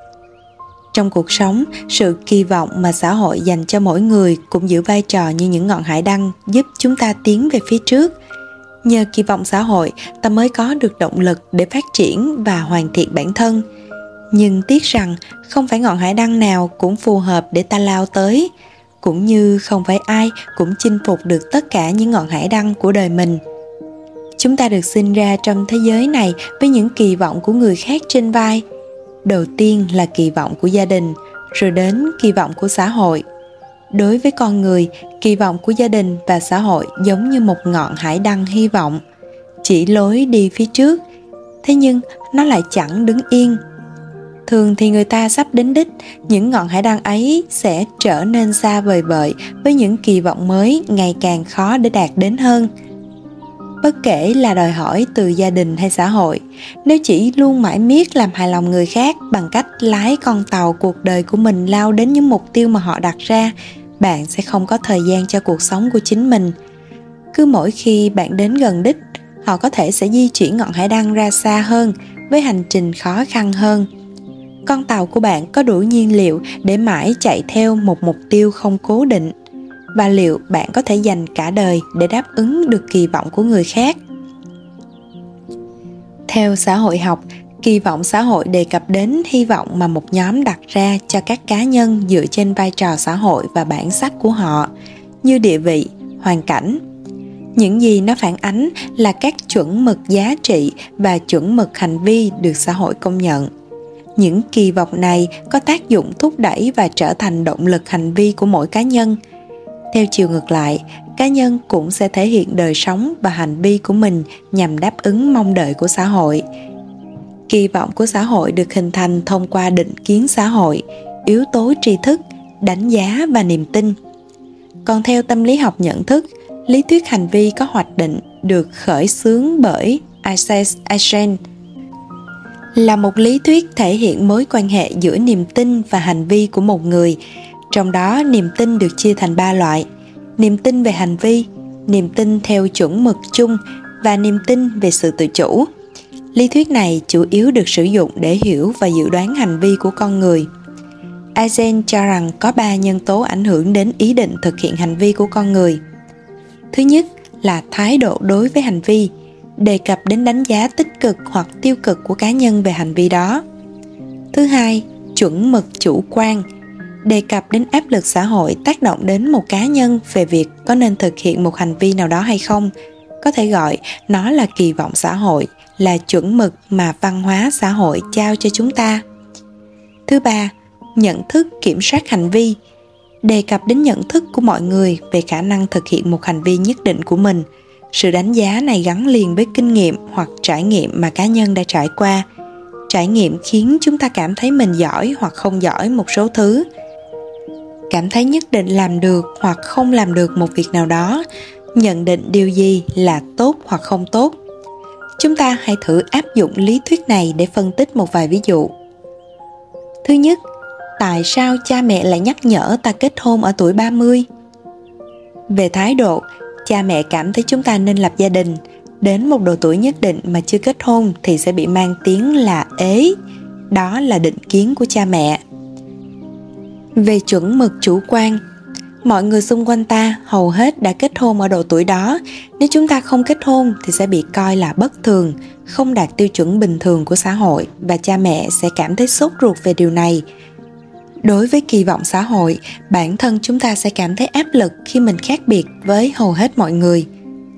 Trong cuộc sống, sự kỳ vọng mà xã hội dành cho mỗi người cũng giữ vai trò như những ngọn hải đăng giúp chúng ta tiến về phía trước. Nhờ kỳ vọng xã hội, ta mới có được động lực để phát triển và hoàn thiện bản thân. Nhưng tiếc rằng không phải ngọn hải đăng nào cũng phù hợp để ta lao tới, cũng như không phải ai cũng chinh phục được tất cả những ngọn hải đăng của đời mình. Chúng ta được sinh ra trong thế giới này với những kỳ vọng của người khác trên vai. Đầu tiên là kỳ vọng của gia đình, rồi đến kỳ vọng của xã hội. Đối với con người, kỳ vọng của gia đình và xã hội giống như một ngọn hải đăng hy vọng, chỉ lối đi phía trước. Thế nhưng nó lại chẳng đứng yên. Thường thì người ta sắp đến đích, những ngọn hải đăng ấy sẽ trở nên xa vời vợi với những kỳ vọng mới ngày càng khó để đạt đến hơn. Bất kể là đòi hỏi từ gia đình hay xã hội, nếu chỉ luôn mãi miết làm hài lòng người khác bằng cách lái con tàu cuộc đời của mình lao đến những mục tiêu mà họ đặt ra, bạn sẽ không có thời gian cho cuộc sống của chính mình. Cứ mỗi khi bạn đến gần đích, họ có thể sẽ di chuyển ngọn hải đăng ra xa hơn, với hành trình khó khăn hơn. Con tàu của bạn có đủ nhiên liệu để mãi chạy theo một mục tiêu không cố định? Và liệu bạn có thể dành cả đời để đáp ứng được kỳ vọng của người khác? Theo xã hội học, Kỳ vọng xã hội đề cập đến hy vọng mà một nhóm đặt ra cho các cá nhân dựa trên vai trò xã hội và bản sắc của họ, như địa vị, hoàn cảnh. Những gì nó phản ánh là các chuẩn mực giá trị và chuẩn mực hành vi được xã hội công nhận. Những kỳ vọng này có tác dụng thúc đẩy và trở thành động lực hành vi của mỗi cá nhân. Theo chiều ngược lại, cá nhân cũng sẽ thể hiện đời sống và hành vi của mình nhằm đáp ứng mong đợi của xã hội. Kỳ vọng của xã hội được hình thành thông qua định kiến xã hội, yếu tố tri thức, đánh giá và niềm tin. Còn theo tâm lý học nhận thức, lý thuyết hành vi có hoạch định được khởi xướng bởi Isaac Asimov, là một lý thuyết thể hiện mối quan hệ giữa niềm tin và hành vi của một người. Trong đó, niềm tin được chia thành 3 loại: niềm tin về hành vi, niềm tin theo chuẩn mực chung và niềm tin về sự tự chủ. Lý thuyết này chủ yếu được sử dụng để hiểu và dự đoán hành vi của con người. Eisen cho rằng có 3 nhân tố ảnh hưởng đến ý định thực hiện hành vi của con người. Thứ nhất là thái độ đối với hành vi, đề cập đến đánh giá tích cực hoặc tiêu cực của cá nhân về hành vi đó. Thứ hai, chuẩn mực chủ quan, đề cập đến áp lực xã hội tác động đến một cá nhân về việc có nên thực hiện một hành vi nào đó hay không. Có thể gọi nó là kỳ vọng xã hội, là chuẩn mực mà văn hóa xã hội trao cho chúng ta. Thứ ba, nhận thức kiểm soát hành vi, đề cập đến nhận thức của mọi người về khả năng thực hiện một hành vi nhất định của mình. Sự đánh giá này gắn liền với kinh nghiệm hoặc trải nghiệm mà cá nhân đã trải qua. Trải nghiệm khiến chúng ta cảm thấy mình giỏi hoặc không giỏi một số thứ, cảm thấy nhất định làm được hoặc không làm được một việc nào đó, nhận định điều gì là tốt hoặc không tốt. Chúng ta hãy thử áp dụng lý thuyết này để phân tích một vài ví dụ. Thứ nhất, tại sao cha mẹ lại nhắc nhở ta kết hôn ở tuổi 30? Về thái độ, cha mẹ cảm thấy chúng ta nên lập gia đình. Đến một độ tuổi nhất định mà chưa kết hôn thì sẽ bị mang tiếng là ế. Đó là định kiến của cha mẹ. Về chuẩn mực chủ quan, mọi người xung quanh ta hầu hết đã kết hôn ở độ tuổi đó. Nếu chúng ta không kết hôn thì sẽ bị coi là bất thường, không đạt tiêu chuẩn bình thường của xã hội, và cha mẹ sẽ cảm thấy sốt ruột về điều này. Đối với kỳ vọng xã hội, bản thân chúng ta sẽ cảm thấy áp lực khi mình khác biệt với hầu hết mọi người.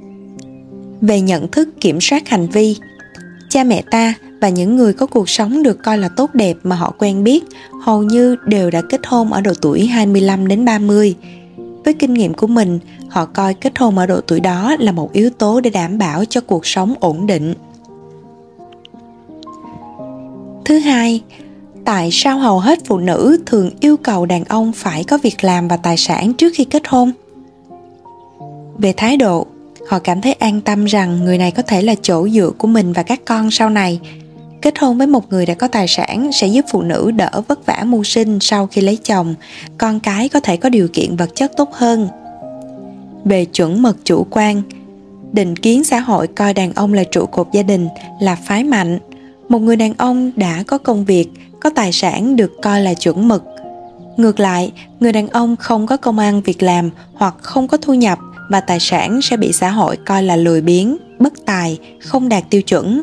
Về nhận thức kiểm soát hành vi, cha mẹ ta và những người có cuộc sống được coi là tốt đẹp mà họ quen biết hầu như đều đã kết hôn ở độ tuổi 25 đến 30. Với kinh nghiệm của mình, họ coi kết hôn ở độ tuổi đó là một yếu tố để đảm bảo cho cuộc sống ổn định. Thứ hai, tại sao hầu hết phụ nữ thường yêu cầu đàn ông phải có việc làm và tài sản trước khi kết hôn? Về thái độ, họ cảm thấy an tâm rằng người này có thể là chỗ dựa của mình và các con sau này. Kết hôn với một người đã có tài sản sẽ giúp phụ nữ đỡ vất vả mưu sinh sau khi lấy chồng, con cái có thể có điều kiện vật chất tốt hơn. Về chuẩn mực chủ quan, định kiến xã hội coi đàn ông là trụ cột gia đình, là phái mạnh. Một người đàn ông đã có công việc, có tài sản được coi là chuẩn mực. Ngược lại, người đàn ông không có công ăn việc làm hoặc không có thu nhập và tài sản sẽ bị xã hội coi là lười biếng, bất tài, không đạt tiêu chuẩn.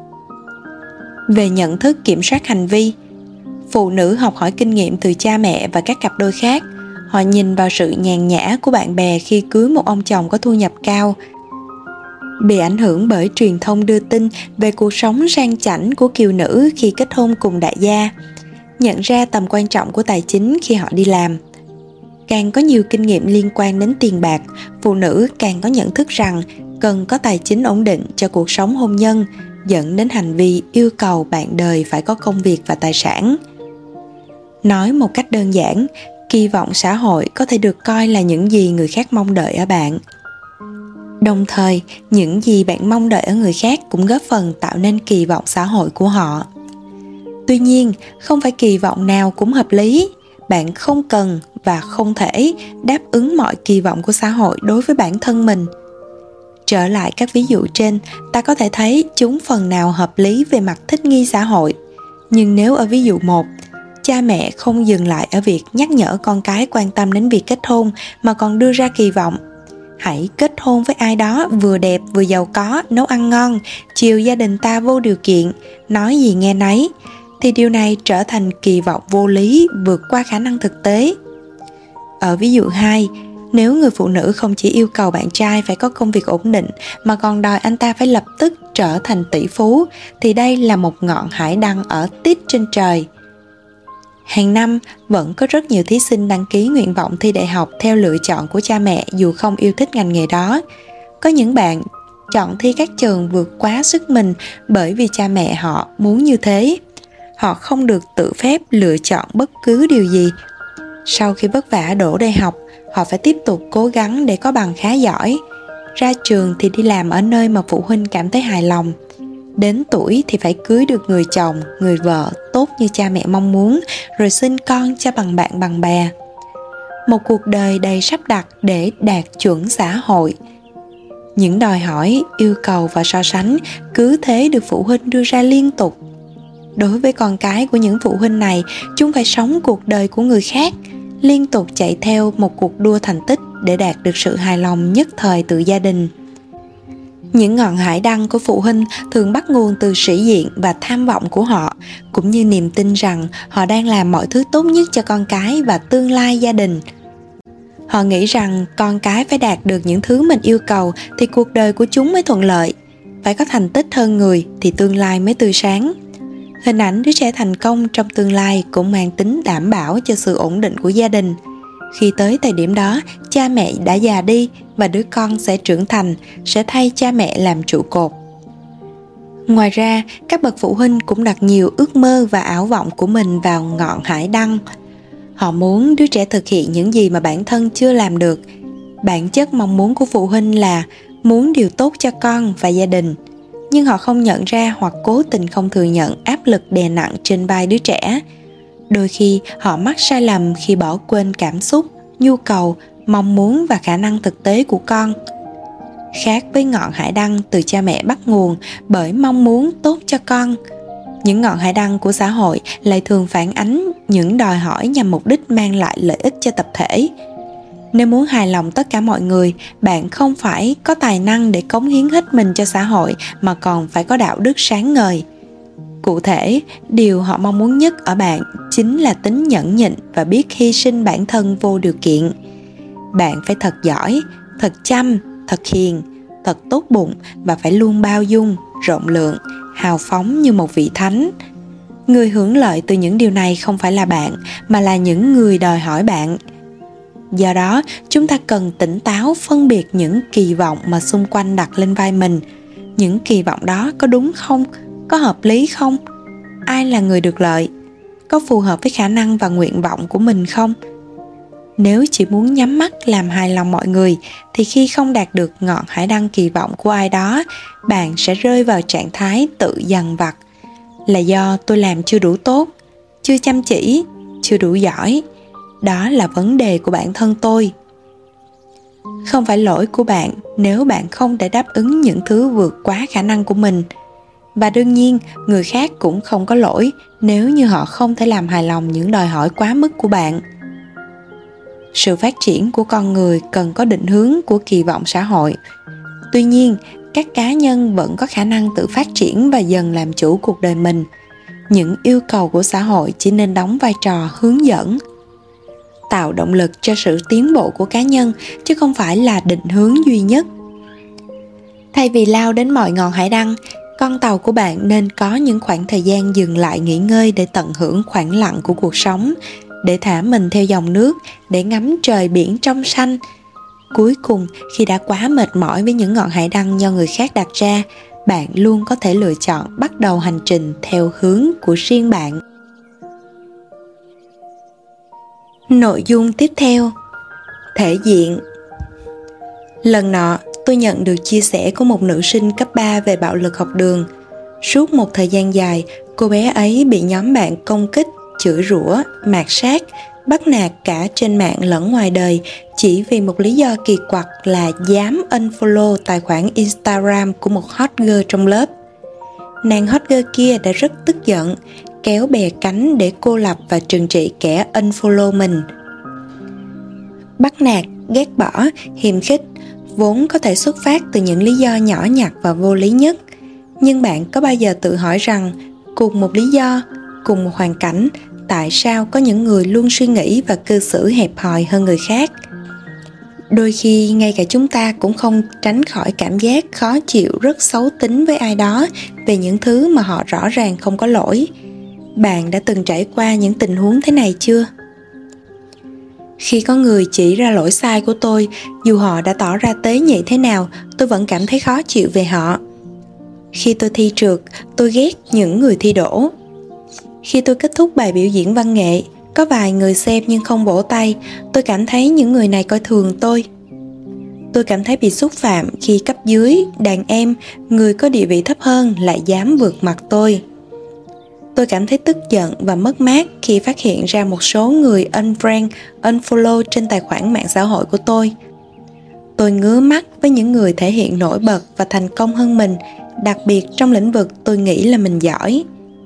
Về nhận thức kiểm soát hành vi, phụ nữ học hỏi kinh nghiệm từ cha mẹ và các cặp đôi khác. Họ nhìn vào sự nhàn nhã của bạn bè khi cưới một ông chồng có thu nhập cao, bị ảnh hưởng bởi truyền thông đưa tin về cuộc sống sang chảnh của kiều nữ khi kết hôn cùng đại gia, nhận ra tầm quan trọng của tài chính khi họ đi làm. Càng có nhiều kinh nghiệm liên quan đến tiền bạc, phụ nữ càng có nhận thức rằng cần có tài chính ổn định cho cuộc sống hôn nhân, dẫn đến hành vi yêu cầu bạn đời phải có công việc và tài sản. Nói một cách đơn giản, kỳ vọng xã hội có thể được coi là những gì người khác mong đợi ở bạn. Đồng thời, những gì bạn mong đợi ở người khác cũng góp phần tạo nên kỳ vọng xã hội của họ. Tuy nhiên, không phải kỳ vọng nào cũng hợp lý. Bạn không cần và không thể đáp ứng mọi kỳ vọng của xã hội đối với bản thân mình. Trở lại các ví dụ trên, ta có thể thấy chúng phần nào hợp lý về mặt thích nghi xã hội. Nhưng nếu ở ví dụ 1, cha mẹ không dừng lại ở việc nhắc nhở con cái quan tâm đến việc kết hôn mà còn đưa ra kỳ vọng, hãy kết hôn với ai đó vừa đẹp vừa giàu có, nấu ăn ngon, chiều gia đình ta vô điều kiện, nói gì nghe nấy, thì điều này trở thành kỳ vọng vô lý vượt qua khả năng thực tế. Ở ví dụ 2, nếu người phụ nữ không chỉ yêu cầu bạn trai phải có công việc ổn định mà còn đòi anh ta phải lập tức trở thành tỷ phú, thì đây là một ngọn hải đăng ở tít trên trời. Hàng năm, vẫn có rất nhiều thí sinh đăng ký nguyện vọng thi đại học theo lựa chọn của cha mẹ dù không yêu thích ngành nghề đó. Có những bạn chọn thi các trường vượt quá sức mình bởi vì cha mẹ họ muốn như thế. Họ không được tự phép lựa chọn bất cứ điều gì. Sau khi vất vả đỗ đại học, họ phải tiếp tục cố gắng để có bằng khá giỏi. Ra trường thì đi làm ở nơi mà phụ huynh cảm thấy hài lòng. Đến tuổi thì phải cưới được người chồng, người vợ tốt như cha mẹ mong muốn, rồi sinh con cho bằng bạn bằng bè. Một cuộc đời đầy sắp đặt để đạt chuẩn xã hội. Những đòi hỏi, yêu cầu và so sánh cứ thế được phụ huynh đưa ra liên tục. Đối với con cái của những phụ huynh này, chúng phải sống cuộc đời của người khác, liên tục chạy theo một cuộc đua thành tích để đạt được sự hài lòng nhất thời từ gia đình. Những ngọn hải đăng của phụ huynh thường bắt nguồn từ sĩ diện và tham vọng của họ, cũng như niềm tin rằng họ đang làm mọi thứ tốt nhất cho con cái và tương lai gia đình. Họ nghĩ rằng con cái phải đạt được những thứ mình yêu cầu thì cuộc đời của chúng mới thuận lợi. Phải có thành tích hơn người thì tương lai mới tươi sáng. Hình ảnh đứa trẻ thành công trong tương lai cũng mang tính đảm bảo cho sự ổn định của gia đình. Khi tới thời điểm đó, cha mẹ đã già đi và đứa con sẽ trưởng thành, sẽ thay cha mẹ làm trụ cột. Ngoài ra, các bậc phụ huynh cũng đặt nhiều ước mơ và ảo vọng của mình vào ngọn hải đăng. Họ muốn đứa trẻ thực hiện những gì mà bản thân chưa làm được. Bản chất mong muốn của phụ huynh là muốn điều tốt cho con và gia đình. Nhưng họ không nhận ra hoặc cố tình không thừa nhận áp lực đè nặng trên vai đứa trẻ. Đôi khi họ mắc sai lầm khi bỏ quên cảm xúc, nhu cầu, mong muốn và khả năng thực tế của con. Khác với ngọn hải đăng từ cha mẹ bắt nguồn bởi mong muốn tốt cho con, những ngọn hải đăng của xã hội lại thường phản ánh những đòi hỏi nhằm mục đích mang lại lợi ích cho tập thể. Nếu muốn hài lòng tất cả mọi người, bạn không phải có tài năng để cống hiến hết mình cho xã hội mà còn phải có đạo đức sáng ngời. Cụ thể, điều họ mong muốn nhất ở bạn chính là tính nhẫn nhịn và biết hy sinh bản thân vô điều kiện. Bạn phải thật giỏi, thật chăm, thật hiền, thật tốt bụng và phải luôn bao dung, rộng lượng, hào phóng như một vị thánh. Người hưởng lợi từ những điều này không phải là bạn, mà là những người đòi hỏi bạn. Do đó, chúng ta cần tỉnh táo phân biệt những kỳ vọng mà xung quanh đặt lên vai mình. Những kỳ vọng đó có đúng không? Có hợp lý không? Ai là người được lợi? Có phù hợp với khả năng và nguyện vọng của mình không? Nếu chỉ muốn nhắm mắt làm hài lòng mọi người, thì khi không đạt được ngọn hải đăng kỳ vọng của ai đó, bạn sẽ rơi vào trạng thái tự dằn vặt. Là do tôi làm chưa đủ tốt, chưa chăm chỉ, chưa đủ giỏi. Đó là vấn đề của bản thân tôi. Không phải lỗi của bạn nếu bạn không thể đáp ứng những thứ vượt quá khả năng của mình. Và đương nhiên, người khác cũng không có lỗi nếu như họ không thể làm hài lòng những đòi hỏi quá mức của bạn. Sự phát triển của con người cần có định hướng của kỳ vọng xã hội. Tuy nhiên, các cá nhân vẫn có khả năng tự phát triển và dần làm chủ cuộc đời mình. Những yêu cầu của xã hội chỉ nên đóng vai trò hướng dẫn, tạo động lực cho sự tiến bộ của cá nhân, chứ không phải là định hướng duy nhất. Thay vì lao đến mọi ngọn hải đăng, con tàu của bạn nên có những khoảng thời gian dừng lại nghỉ ngơi để tận hưởng khoảng lặng của cuộc sống, để thả mình theo dòng nước, để ngắm trời biển trong xanh. Cuối cùng, khi đã quá mệt mỏi với những ngọn hải đăng do người khác đặt ra, bạn luôn có thể lựa chọn bắt đầu hành trình theo hướng của riêng bạn. Nội dung tiếp theo: thể diện. Lần nọ, tôi nhận được chia sẻ của một nữ sinh cấp 3 về bạo lực học đường. Suốt một thời gian dài, cô bé ấy bị nhóm bạn công kích, chửi rủa, mạt sát, bắt nạt cả trên mạng lẫn ngoài đời chỉ vì một lý do kỳ quặc là dám unfollow tài khoản Instagram của một hot girl trong lớp. Nàng hot girl kia đã rất tức giận, kéo bè cánh để cô lập và trừng trị kẻ unfollow mình. Bắt nạt, ghét bỏ, hiềm khích, vốn có thể xuất phát từ những lý do nhỏ nhặt và vô lý nhất. Nhưng bạn có bao giờ tự hỏi rằng cùng một lý do, cùng một hoàn cảnh, tại sao có những người luôn suy nghĩ và cư xử hẹp hòi hơn người khác? Đôi khi ngay cả chúng ta cũng không tránh khỏi cảm giác khó chịu rất xấu tính với ai đó về những thứ mà họ rõ ràng không có lỗi. Bạn đã từng trải qua những tình huống thế này chưa? Khi có người chỉ ra lỗi sai của tôi, dù họ đã tỏ ra tế nhị thế nào, tôi vẫn cảm thấy khó chịu về họ. Khi tôi thi trượt, tôi ghét những người thi đỗ. Khi tôi kết thúc bài biểu diễn văn nghệ, có vài người xem nhưng không vỗ tay, tôi cảm thấy những người này coi thường tôi. Tôi cảm thấy bị xúc phạm khi cấp dưới, đàn em, người có địa vị thấp hơn lại dám vượt mặt tôi. Tôi cảm thấy tức giận và mất mát khi phát hiện ra một số người unfriend, unfollow trên tài khoản mạng xã hội của tôi. Tôi ngứa mắt với những người thể hiện nổi bật và thành công hơn mình, đặc biệt trong lĩnh vực tôi nghĩ là mình giỏi.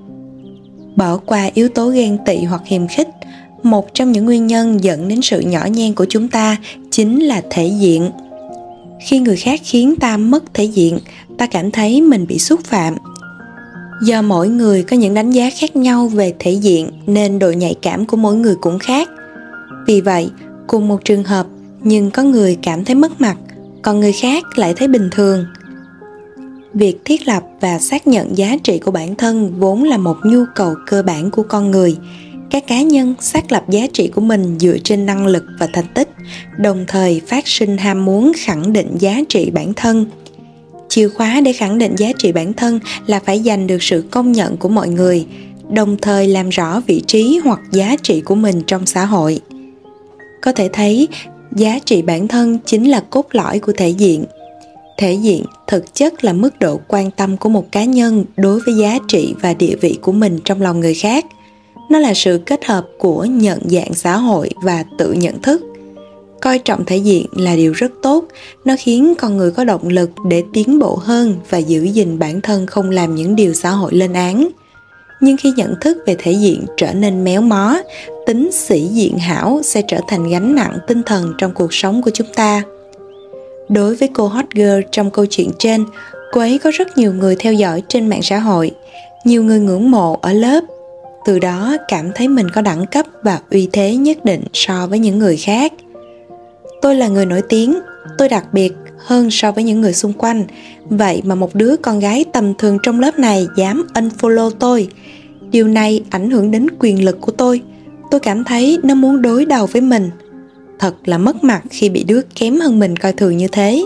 Bỏ qua yếu tố ghen tị hoặc hiềm khích, một trong những nguyên nhân dẫn đến sự nhỏ nhen của chúng ta chính là thể diện. Khi người khác khiến ta mất thể diện, ta cảm thấy mình bị xúc phạm. Do mỗi người có những đánh giá khác nhau về thể diện nên độ nhạy cảm của mỗi người cũng khác. Vì vậy, cùng một trường hợp nhưng có người cảm thấy mất mặt, còn người khác lại thấy bình thường. Việc thiết lập và xác nhận giá trị của bản thân vốn là một nhu cầu cơ bản của con người. Các cá nhân xác lập giá trị của mình dựa trên năng lực và thành tích, đồng thời phát sinh ham muốn khẳng định giá trị bản thân. Chìa khóa để khẳng định giá trị bản thân là phải giành được sự công nhận của mọi người, đồng thời làm rõ vị trí hoặc giá trị của mình trong xã hội. Có thể thấy, giá trị bản thân chính là cốt lõi của thể diện. Thể diện thực chất là mức độ quan tâm của một cá nhân đối với giá trị và địa vị của mình trong lòng người khác. Nó là sự kết hợp của nhận dạng xã hội và tự nhận thức. Coi trọng thể diện là điều rất tốt, nó khiến con người có động lực để tiến bộ hơn và giữ gìn bản thân không làm những điều xã hội lên án. Nhưng khi nhận thức về thể diện trở nên méo mó, tính sĩ diện hảo sẽ trở thành gánh nặng tinh thần trong cuộc sống của chúng ta. Đối với cô hot girl trong câu chuyện trên, cô ấy có rất nhiều người theo dõi trên mạng xã hội, nhiều người ngưỡng mộ ở lớp, từ đó cảm thấy mình có đẳng cấp và uy thế nhất định so với những người khác. Tôi là người nổi tiếng, tôi đặc biệt hơn so với những người xung quanh, vậy mà một đứa con gái tầm thường trong lớp này dám unfollow tôi. Điều này ảnh hưởng đến quyền lực của tôi cảm thấy nó muốn đối đầu với mình. Thật là mất mặt khi bị đứa kém hơn mình coi thường như thế.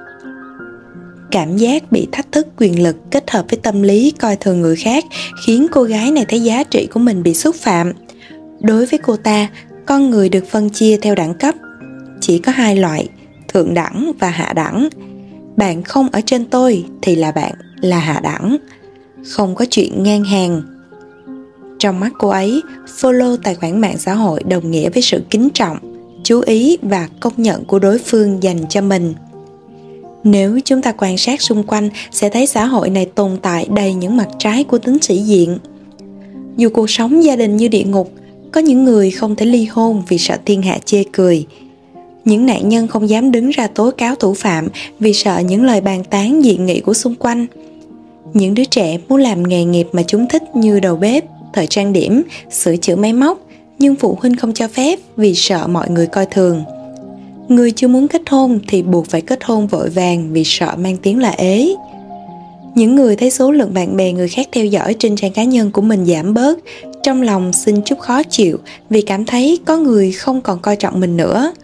Cảm giác bị thách thức quyền lực kết hợp với tâm lý coi thường người khác khiến cô gái này thấy giá trị của mình bị xúc phạm. Đối với cô ta, con người được phân chia theo đẳng cấp. Chỉ có hai loại, thượng đẳng và hạ đẳng. Bạn không ở trên tôi thì là bạn là hạ đẳng. Không có chuyện ngang hàng. Trong mắt cô ấy, follow tài khoản mạng xã hội đồng nghĩa với sự kính trọng, chú ý và công nhận của đối phương dành cho mình. Nếu chúng ta quan sát xung quanh sẽ thấy xã hội này tồn tại đầy những mặt trái của tính sĩ diện. Dù cuộc sống gia đình như địa ngục, có những người không thể ly hôn vì sợ thiên hạ chê cười. Những nạn nhân không dám đứng ra tố cáo thủ phạm vì sợ những lời bàn tán dị nghị của xung quanh. Những đứa trẻ muốn làm nghề nghiệp mà chúng thích như đầu bếp, thợ trang điểm, sửa chữa máy móc, nhưng phụ huynh không cho phép vì sợ mọi người coi thường. Người chưa muốn kết hôn thì buộc phải kết hôn vội vàng vì sợ mang tiếng là ế. Những người thấy số lượng bạn bè người khác theo dõi trên trang cá nhân của mình giảm bớt, trong lòng xin chút khó chịu vì cảm thấy có người không còn coi trọng mình nữa.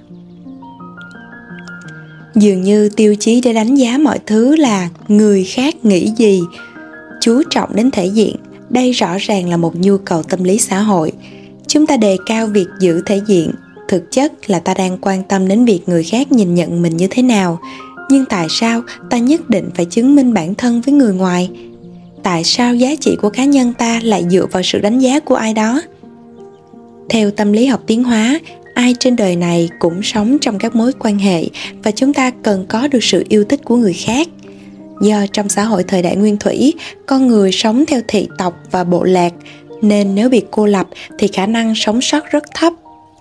Dường như tiêu chí để đánh giá mọi thứ là người khác nghĩ gì. Chú trọng đến thể diện, đây rõ ràng là một nhu cầu tâm lý xã hội. Chúng ta đề cao việc giữ thể diện, thực chất là ta đang quan tâm đến việc người khác nhìn nhận mình như thế nào. Nhưng tại sao ta nhất định phải chứng minh bản thân với người ngoài? Tại sao giá trị của cá nhân ta lại dựa vào sự đánh giá của ai đó? Theo tâm lý học tiến hóa, ai trên đời này cũng sống trong các mối quan hệ và chúng ta cần có được sự yêu thích của người khác. Do trong xã hội thời đại nguyên thủy, con người sống theo thị tộc và bộ lạc, nên nếu bị cô lập thì khả năng sống sót rất thấp.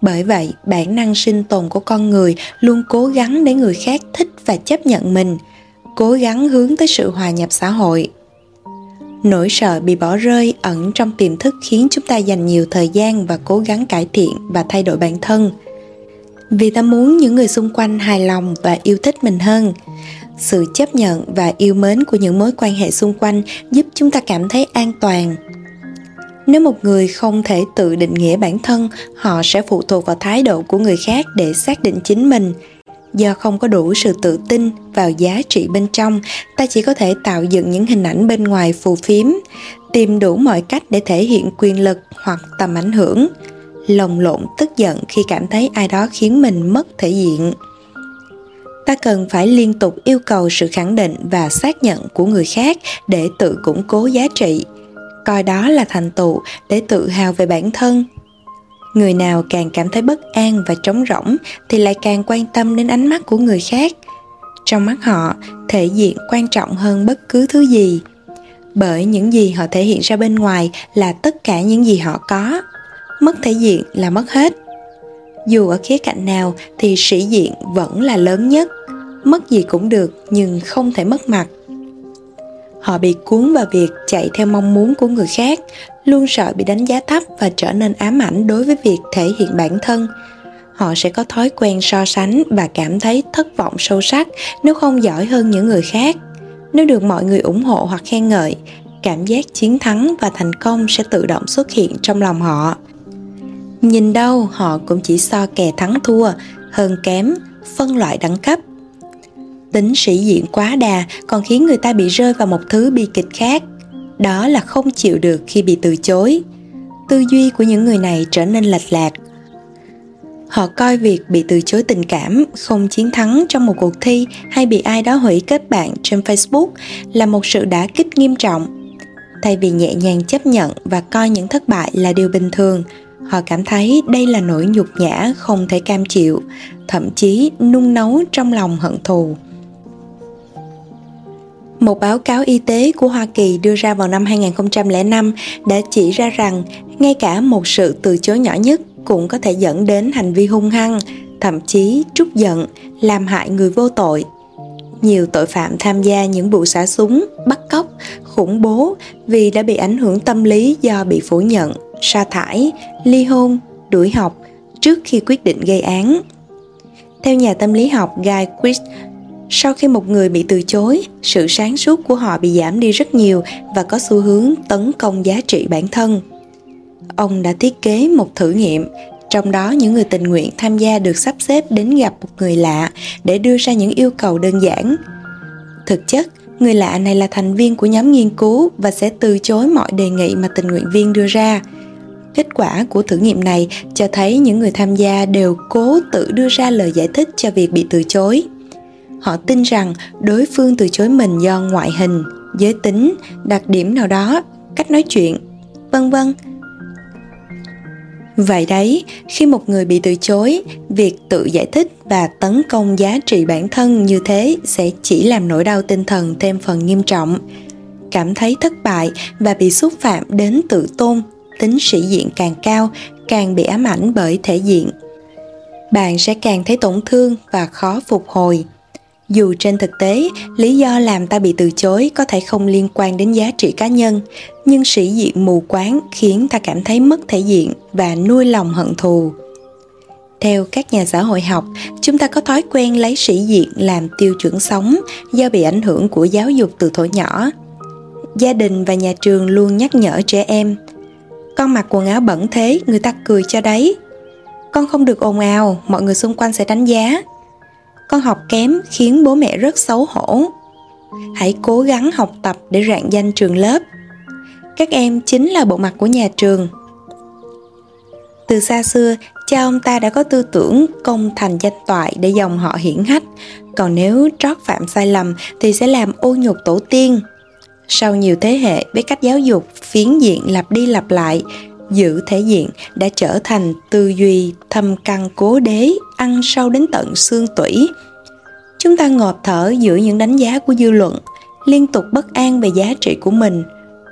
Bởi vậy, bản năng sinh tồn của con người luôn cố gắng để người khác thích và chấp nhận mình, cố gắng hướng tới sự hòa nhập xã hội. Nỗi sợ bị bỏ rơi ẩn trong tiềm thức khiến chúng ta dành nhiều thời gian và cố gắng cải thiện và thay đổi bản thân. Vì ta muốn những người xung quanh hài lòng và yêu thích mình hơn. Sự chấp nhận và yêu mến của những mối quan hệ xung quanh giúp chúng ta cảm thấy an toàn. Nếu một người không thể tự định nghĩa bản thân, họ sẽ phụ thuộc vào thái độ của người khác để xác định chính mình. Do không có đủ sự tự tin vào giá trị bên trong, ta chỉ có thể tạo dựng những hình ảnh bên ngoài phù phiếm, tìm đủ mọi cách để thể hiện quyền lực hoặc tầm ảnh hưởng, lồng lộn tức giận khi cảm thấy ai đó khiến mình mất thể diện. Ta cần phải liên tục yêu cầu sự khẳng định và xác nhận của người khác để tự củng cố giá trị, coi đó là thành tựu để tự hào về bản thân. Người nào càng cảm thấy bất an và trống rỗng thì lại càng quan tâm đến ánh mắt của người khác. Trong mắt họ, thể diện quan trọng hơn bất cứ thứ gì. Bởi những gì họ thể hiện ra bên ngoài là tất cả những gì họ có. Mất thể diện là mất hết. Dù ở khía cạnh nào thì sĩ diện vẫn là lớn nhất. Mất gì cũng được nhưng không thể mất mặt. Họ bị cuốn vào việc chạy theo mong muốn của người khác, luôn sợ bị đánh giá thấp và trở nên ám ảnh đối với việc thể hiện bản thân. Họ sẽ có thói quen so sánh và cảm thấy thất vọng sâu sắc nếu không giỏi hơn những người khác. Nếu được mọi người ủng hộ hoặc khen ngợi, cảm giác chiến thắng và thành công sẽ tự động xuất hiện trong lòng họ. Nhìn đâu họ cũng chỉ so kè thắng thua, hơn kém, phân loại đẳng cấp. Tính sĩ diện quá đà còn khiến người ta bị rơi vào một thứ bi kịch khác. Đó là không chịu được khi bị từ chối. Tư duy của những người này trở nên lệch lạc. Họ coi việc bị từ chối tình cảm, không chiến thắng trong một cuộc thi hay bị ai đó hủy kết bạn trên Facebook là một sự đả kích nghiêm trọng. Thay vì nhẹ nhàng chấp nhận và coi những thất bại là điều bình thường, họ cảm thấy đây là nỗi nhục nhã không thể cam chịu, thậm chí nung nấu trong lòng hận thù. Một báo cáo y tế của Hoa Kỳ đưa ra vào năm 2005 đã chỉ ra rằng ngay cả một sự từ chối nhỏ nhất cũng có thể dẫn đến hành vi hung hăng, thậm chí trút giận, làm hại người vô tội. Nhiều tội phạm tham gia những vụ xả súng, bắt cóc, khủng bố vì đã bị ảnh hưởng tâm lý do bị phủ nhận, sa thải, ly hôn, đuổi học trước khi quyết định gây án. Theo nhà tâm lý học Guy Christ, sau khi một người bị từ chối, sự sáng suốt của họ bị giảm đi rất nhiều và có xu hướng tấn công giá trị bản thân. Ông đã thiết kế một thử nghiệm, trong đó những người tình nguyện tham gia được sắp xếp đến gặp một người lạ để đưa ra những yêu cầu đơn giản. Thực chất, người lạ này là thành viên của nhóm nghiên cứu và sẽ từ chối mọi đề nghị mà tình nguyện viên đưa ra. Kết quả của thử nghiệm này cho thấy những người tham gia đều cố tự đưa ra lời giải thích cho việc bị từ chối. Họ tin rằng đối phương từ chối mình do ngoại hình, giới tính, đặc điểm nào đó, cách nói chuyện, vân vân. Vậy đấy, khi một người bị từ chối, việc tự giải thích và tấn công giá trị bản thân như thế sẽ chỉ làm nỗi đau tinh thần thêm phần nghiêm trọng. Cảm thấy thất bại và bị xúc phạm đến tự tôn, tính sĩ diện càng cao, càng bị ám ảnh bởi thể diện. Bạn sẽ càng thấy tổn thương và khó phục hồi. Dù trên thực tế, lý do làm ta bị từ chối có thể không liên quan đến giá trị cá nhân, nhưng sĩ diện mù quáng khiến ta cảm thấy mất thể diện và nuôi lòng hận thù. Theo các nhà xã hội học, chúng ta có thói quen lấy sĩ diện làm tiêu chuẩn sống do bị ảnh hưởng của giáo dục từ thuở nhỏ. Gia đình và nhà trường luôn nhắc nhở trẻ em: con mặc quần áo bẩn thế, người ta cười cho đấy. Con không được ồn ào, mọi người xung quanh sẽ đánh giá. Con học kém khiến bố mẹ rất xấu hổ. Hãy cố gắng học tập để rạng danh trường lớp. Các em chính là bộ mặt của nhà trường. Từ xa xưa, cha ông ta đã có tư tưởng công thành danh toại để dòng họ hiển hách, còn nếu trót phạm sai lầm thì sẽ làm ô nhục tổ tiên. Sau nhiều thế hệ với cách giáo dục phiến diện lặp đi lặp lại, giữ thể diện đã trở thành tư duy thâm căn cố đế, ăn sâu đến tận xương tủy. Chúng ta ngộp thở giữa những đánh giá của dư luận, liên tục bất an về giá trị của mình,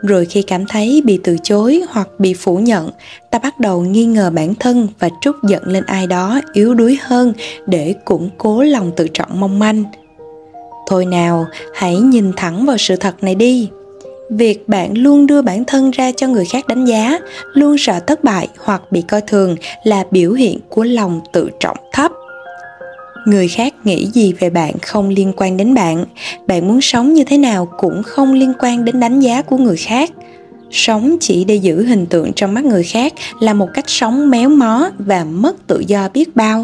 Rồi khi cảm thấy bị từ chối hoặc bị phủ nhận, ta bắt đầu nghi ngờ bản thân và trút giận lên ai đó yếu đuối hơn để củng cố lòng tự trọng mong manh. Thôi nào, hãy nhìn thẳng vào sự thật này đi. Việc bạn luôn đưa bản thân ra cho người khác đánh giá, luôn sợ thất bại hoặc bị coi thường là biểu hiện của lòng tự trọng thấp. Người khác nghĩ gì về bạn không liên quan đến bạn. Bạn muốn sống như thế nào cũng không liên quan đến đánh giá của người khác. Sống chỉ để giữ hình tượng trong mắt người khác là một cách sống méo mó và mất tự do biết bao.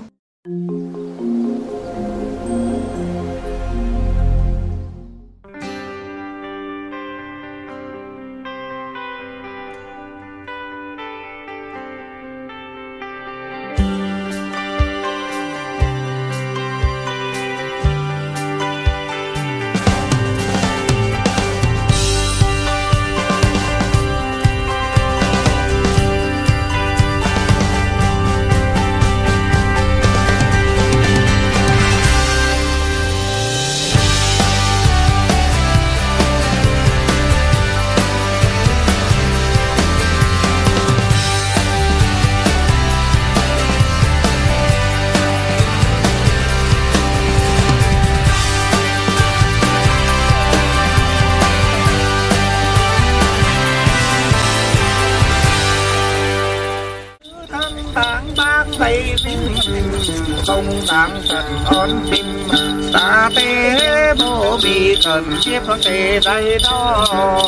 Không đáng trần ôn tim ta tế bố bị cần chiếc có thể đây đó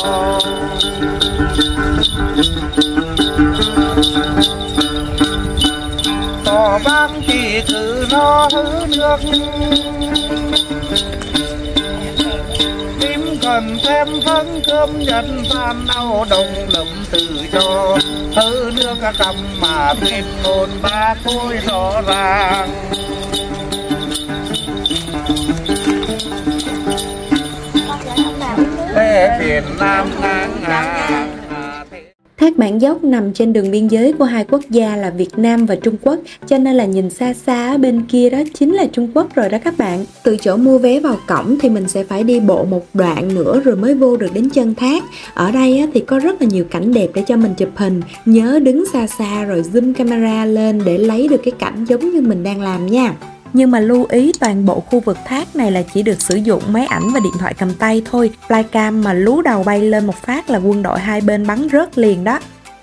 tỏ vang thì cứ nó hứ nước tim cần thêm phấn cơm nhân gian đau đồng lầm từ cho hứ nước cầm mà thêm hồn ba khối rõ ràng. Việt Nam ngang ngàn. Thác Bản Dốc nằm trên đường biên giới của hai quốc gia là Việt Nam và Trung Quốc, cho nên là nhìn xa xa ở bên kia đó chính là Trung Quốc rồi đó các bạn. Từ chỗ mua vé vào cổng thì mình sẽ phải đi bộ một đoạn nữa rồi mới vô được đến chân thác. Ở đây thì có rất là nhiều cảnh đẹp để cho mình chụp hình. Nhớ đứng xa xa rồi zoom camera lên để lấy được cái cảnh giống như mình đang làm nha. Nhưng mà lưu ý toàn bộ khu vực thác này là chỉ được sử dụng máy ảnh và điện thoại cầm tay thôi. Flycam mà lú đầu bay lên một phát là quân đội hai bên bắn rớt liền đó.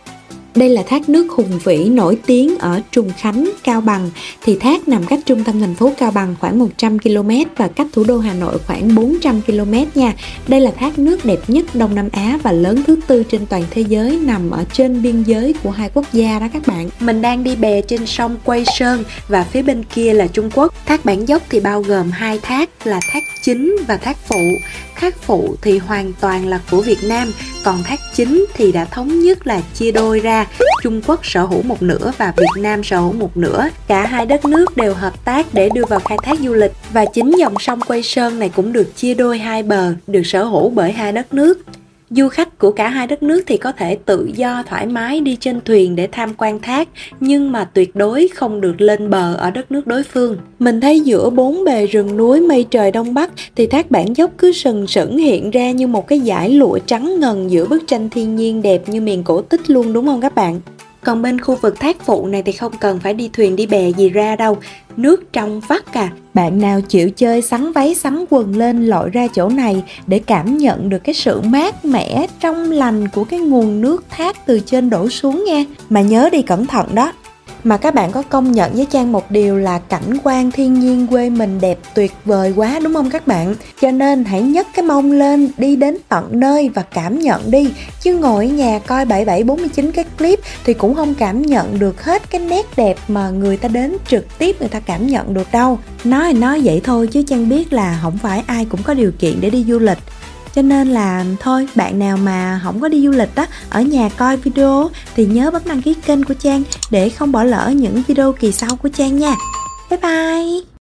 Đây là thác nước Hùng Vĩ nổi tiếng ở Trùng Khánh, Cao Bằng. Thì thác nằm cách trung tâm thành phố Cao Bằng khoảng 100 km và cách thủ đô Hà Nội khoảng 400 km nha. Đây là thác nước đẹp nhất Đông Nam Á và lớn thứ 4 trên toàn thế giới, nằm ở trên biên giới của hai quốc gia đó các bạn. Mình đang đi bè trên sông Quây Sơn và phía bên kia là Trung Quốc. Thác Bản Dốc thì bao gồm hai thác là thác chính và thác phụ. Thác phụ thì hoàn toàn là của Việt Nam, còn thác chính thì đã thống nhất là chia đôi ra. Trung Quốc sở hữu một nửa và Việt Nam sở hữu một nửa. Cả hai đất nước đều hợp tác để đưa vào khai thác du lịch. Và chính dòng sông Quây Sơn này cũng được chia đôi hai bờ, được sở hữu bởi hai đất nước. Du khách của cả hai đất nước thì có thể tự do thoải mái đi trên thuyền để tham quan thác, nhưng mà tuyệt đối không được lên bờ ở đất nước đối phương. Mình thấy giữa bốn bề rừng núi mây trời đông bắc thì thác Bản Dốc cứ sừng sững hiện ra như một cái dải lụa trắng ngần giữa bức tranh thiên nhiên đẹp như miền cổ tích luôn, đúng không các bạn? Còn bên khu vực thác phụ này thì không cần phải đi thuyền đi bè gì ra đâu, nước trong vắt à. Bạn nào chịu chơi sắn váy sắn quần lên lội ra chỗ này để cảm nhận được cái sự mát mẻ trong lành của cái nguồn nước thác từ trên đổ xuống nha. Mà nhớ đi cẩn thận đó. Mà các bạn có công nhận với Trang một điều là cảnh quan thiên nhiên quê mình đẹp tuyệt vời quá, đúng không các bạn? Cho nên hãy nhấc cái mông lên, đi đến tận nơi và cảm nhận đi. Chứ ngồi ở nhà coi 7749 cái clip thì cũng không cảm nhận được hết cái nét đẹp mà người ta đến trực tiếp người ta cảm nhận được đâu. Nói vậy thôi chứ Trang biết là không phải ai cũng có điều kiện để đi du lịch. Cho nên là thôi, bạn nào mà không có đi du lịch á, ở nhà coi video thì nhớ bấm đăng ký kênh của Trang để không bỏ lỡ những video kỳ sau của Trang nha. Bye bye!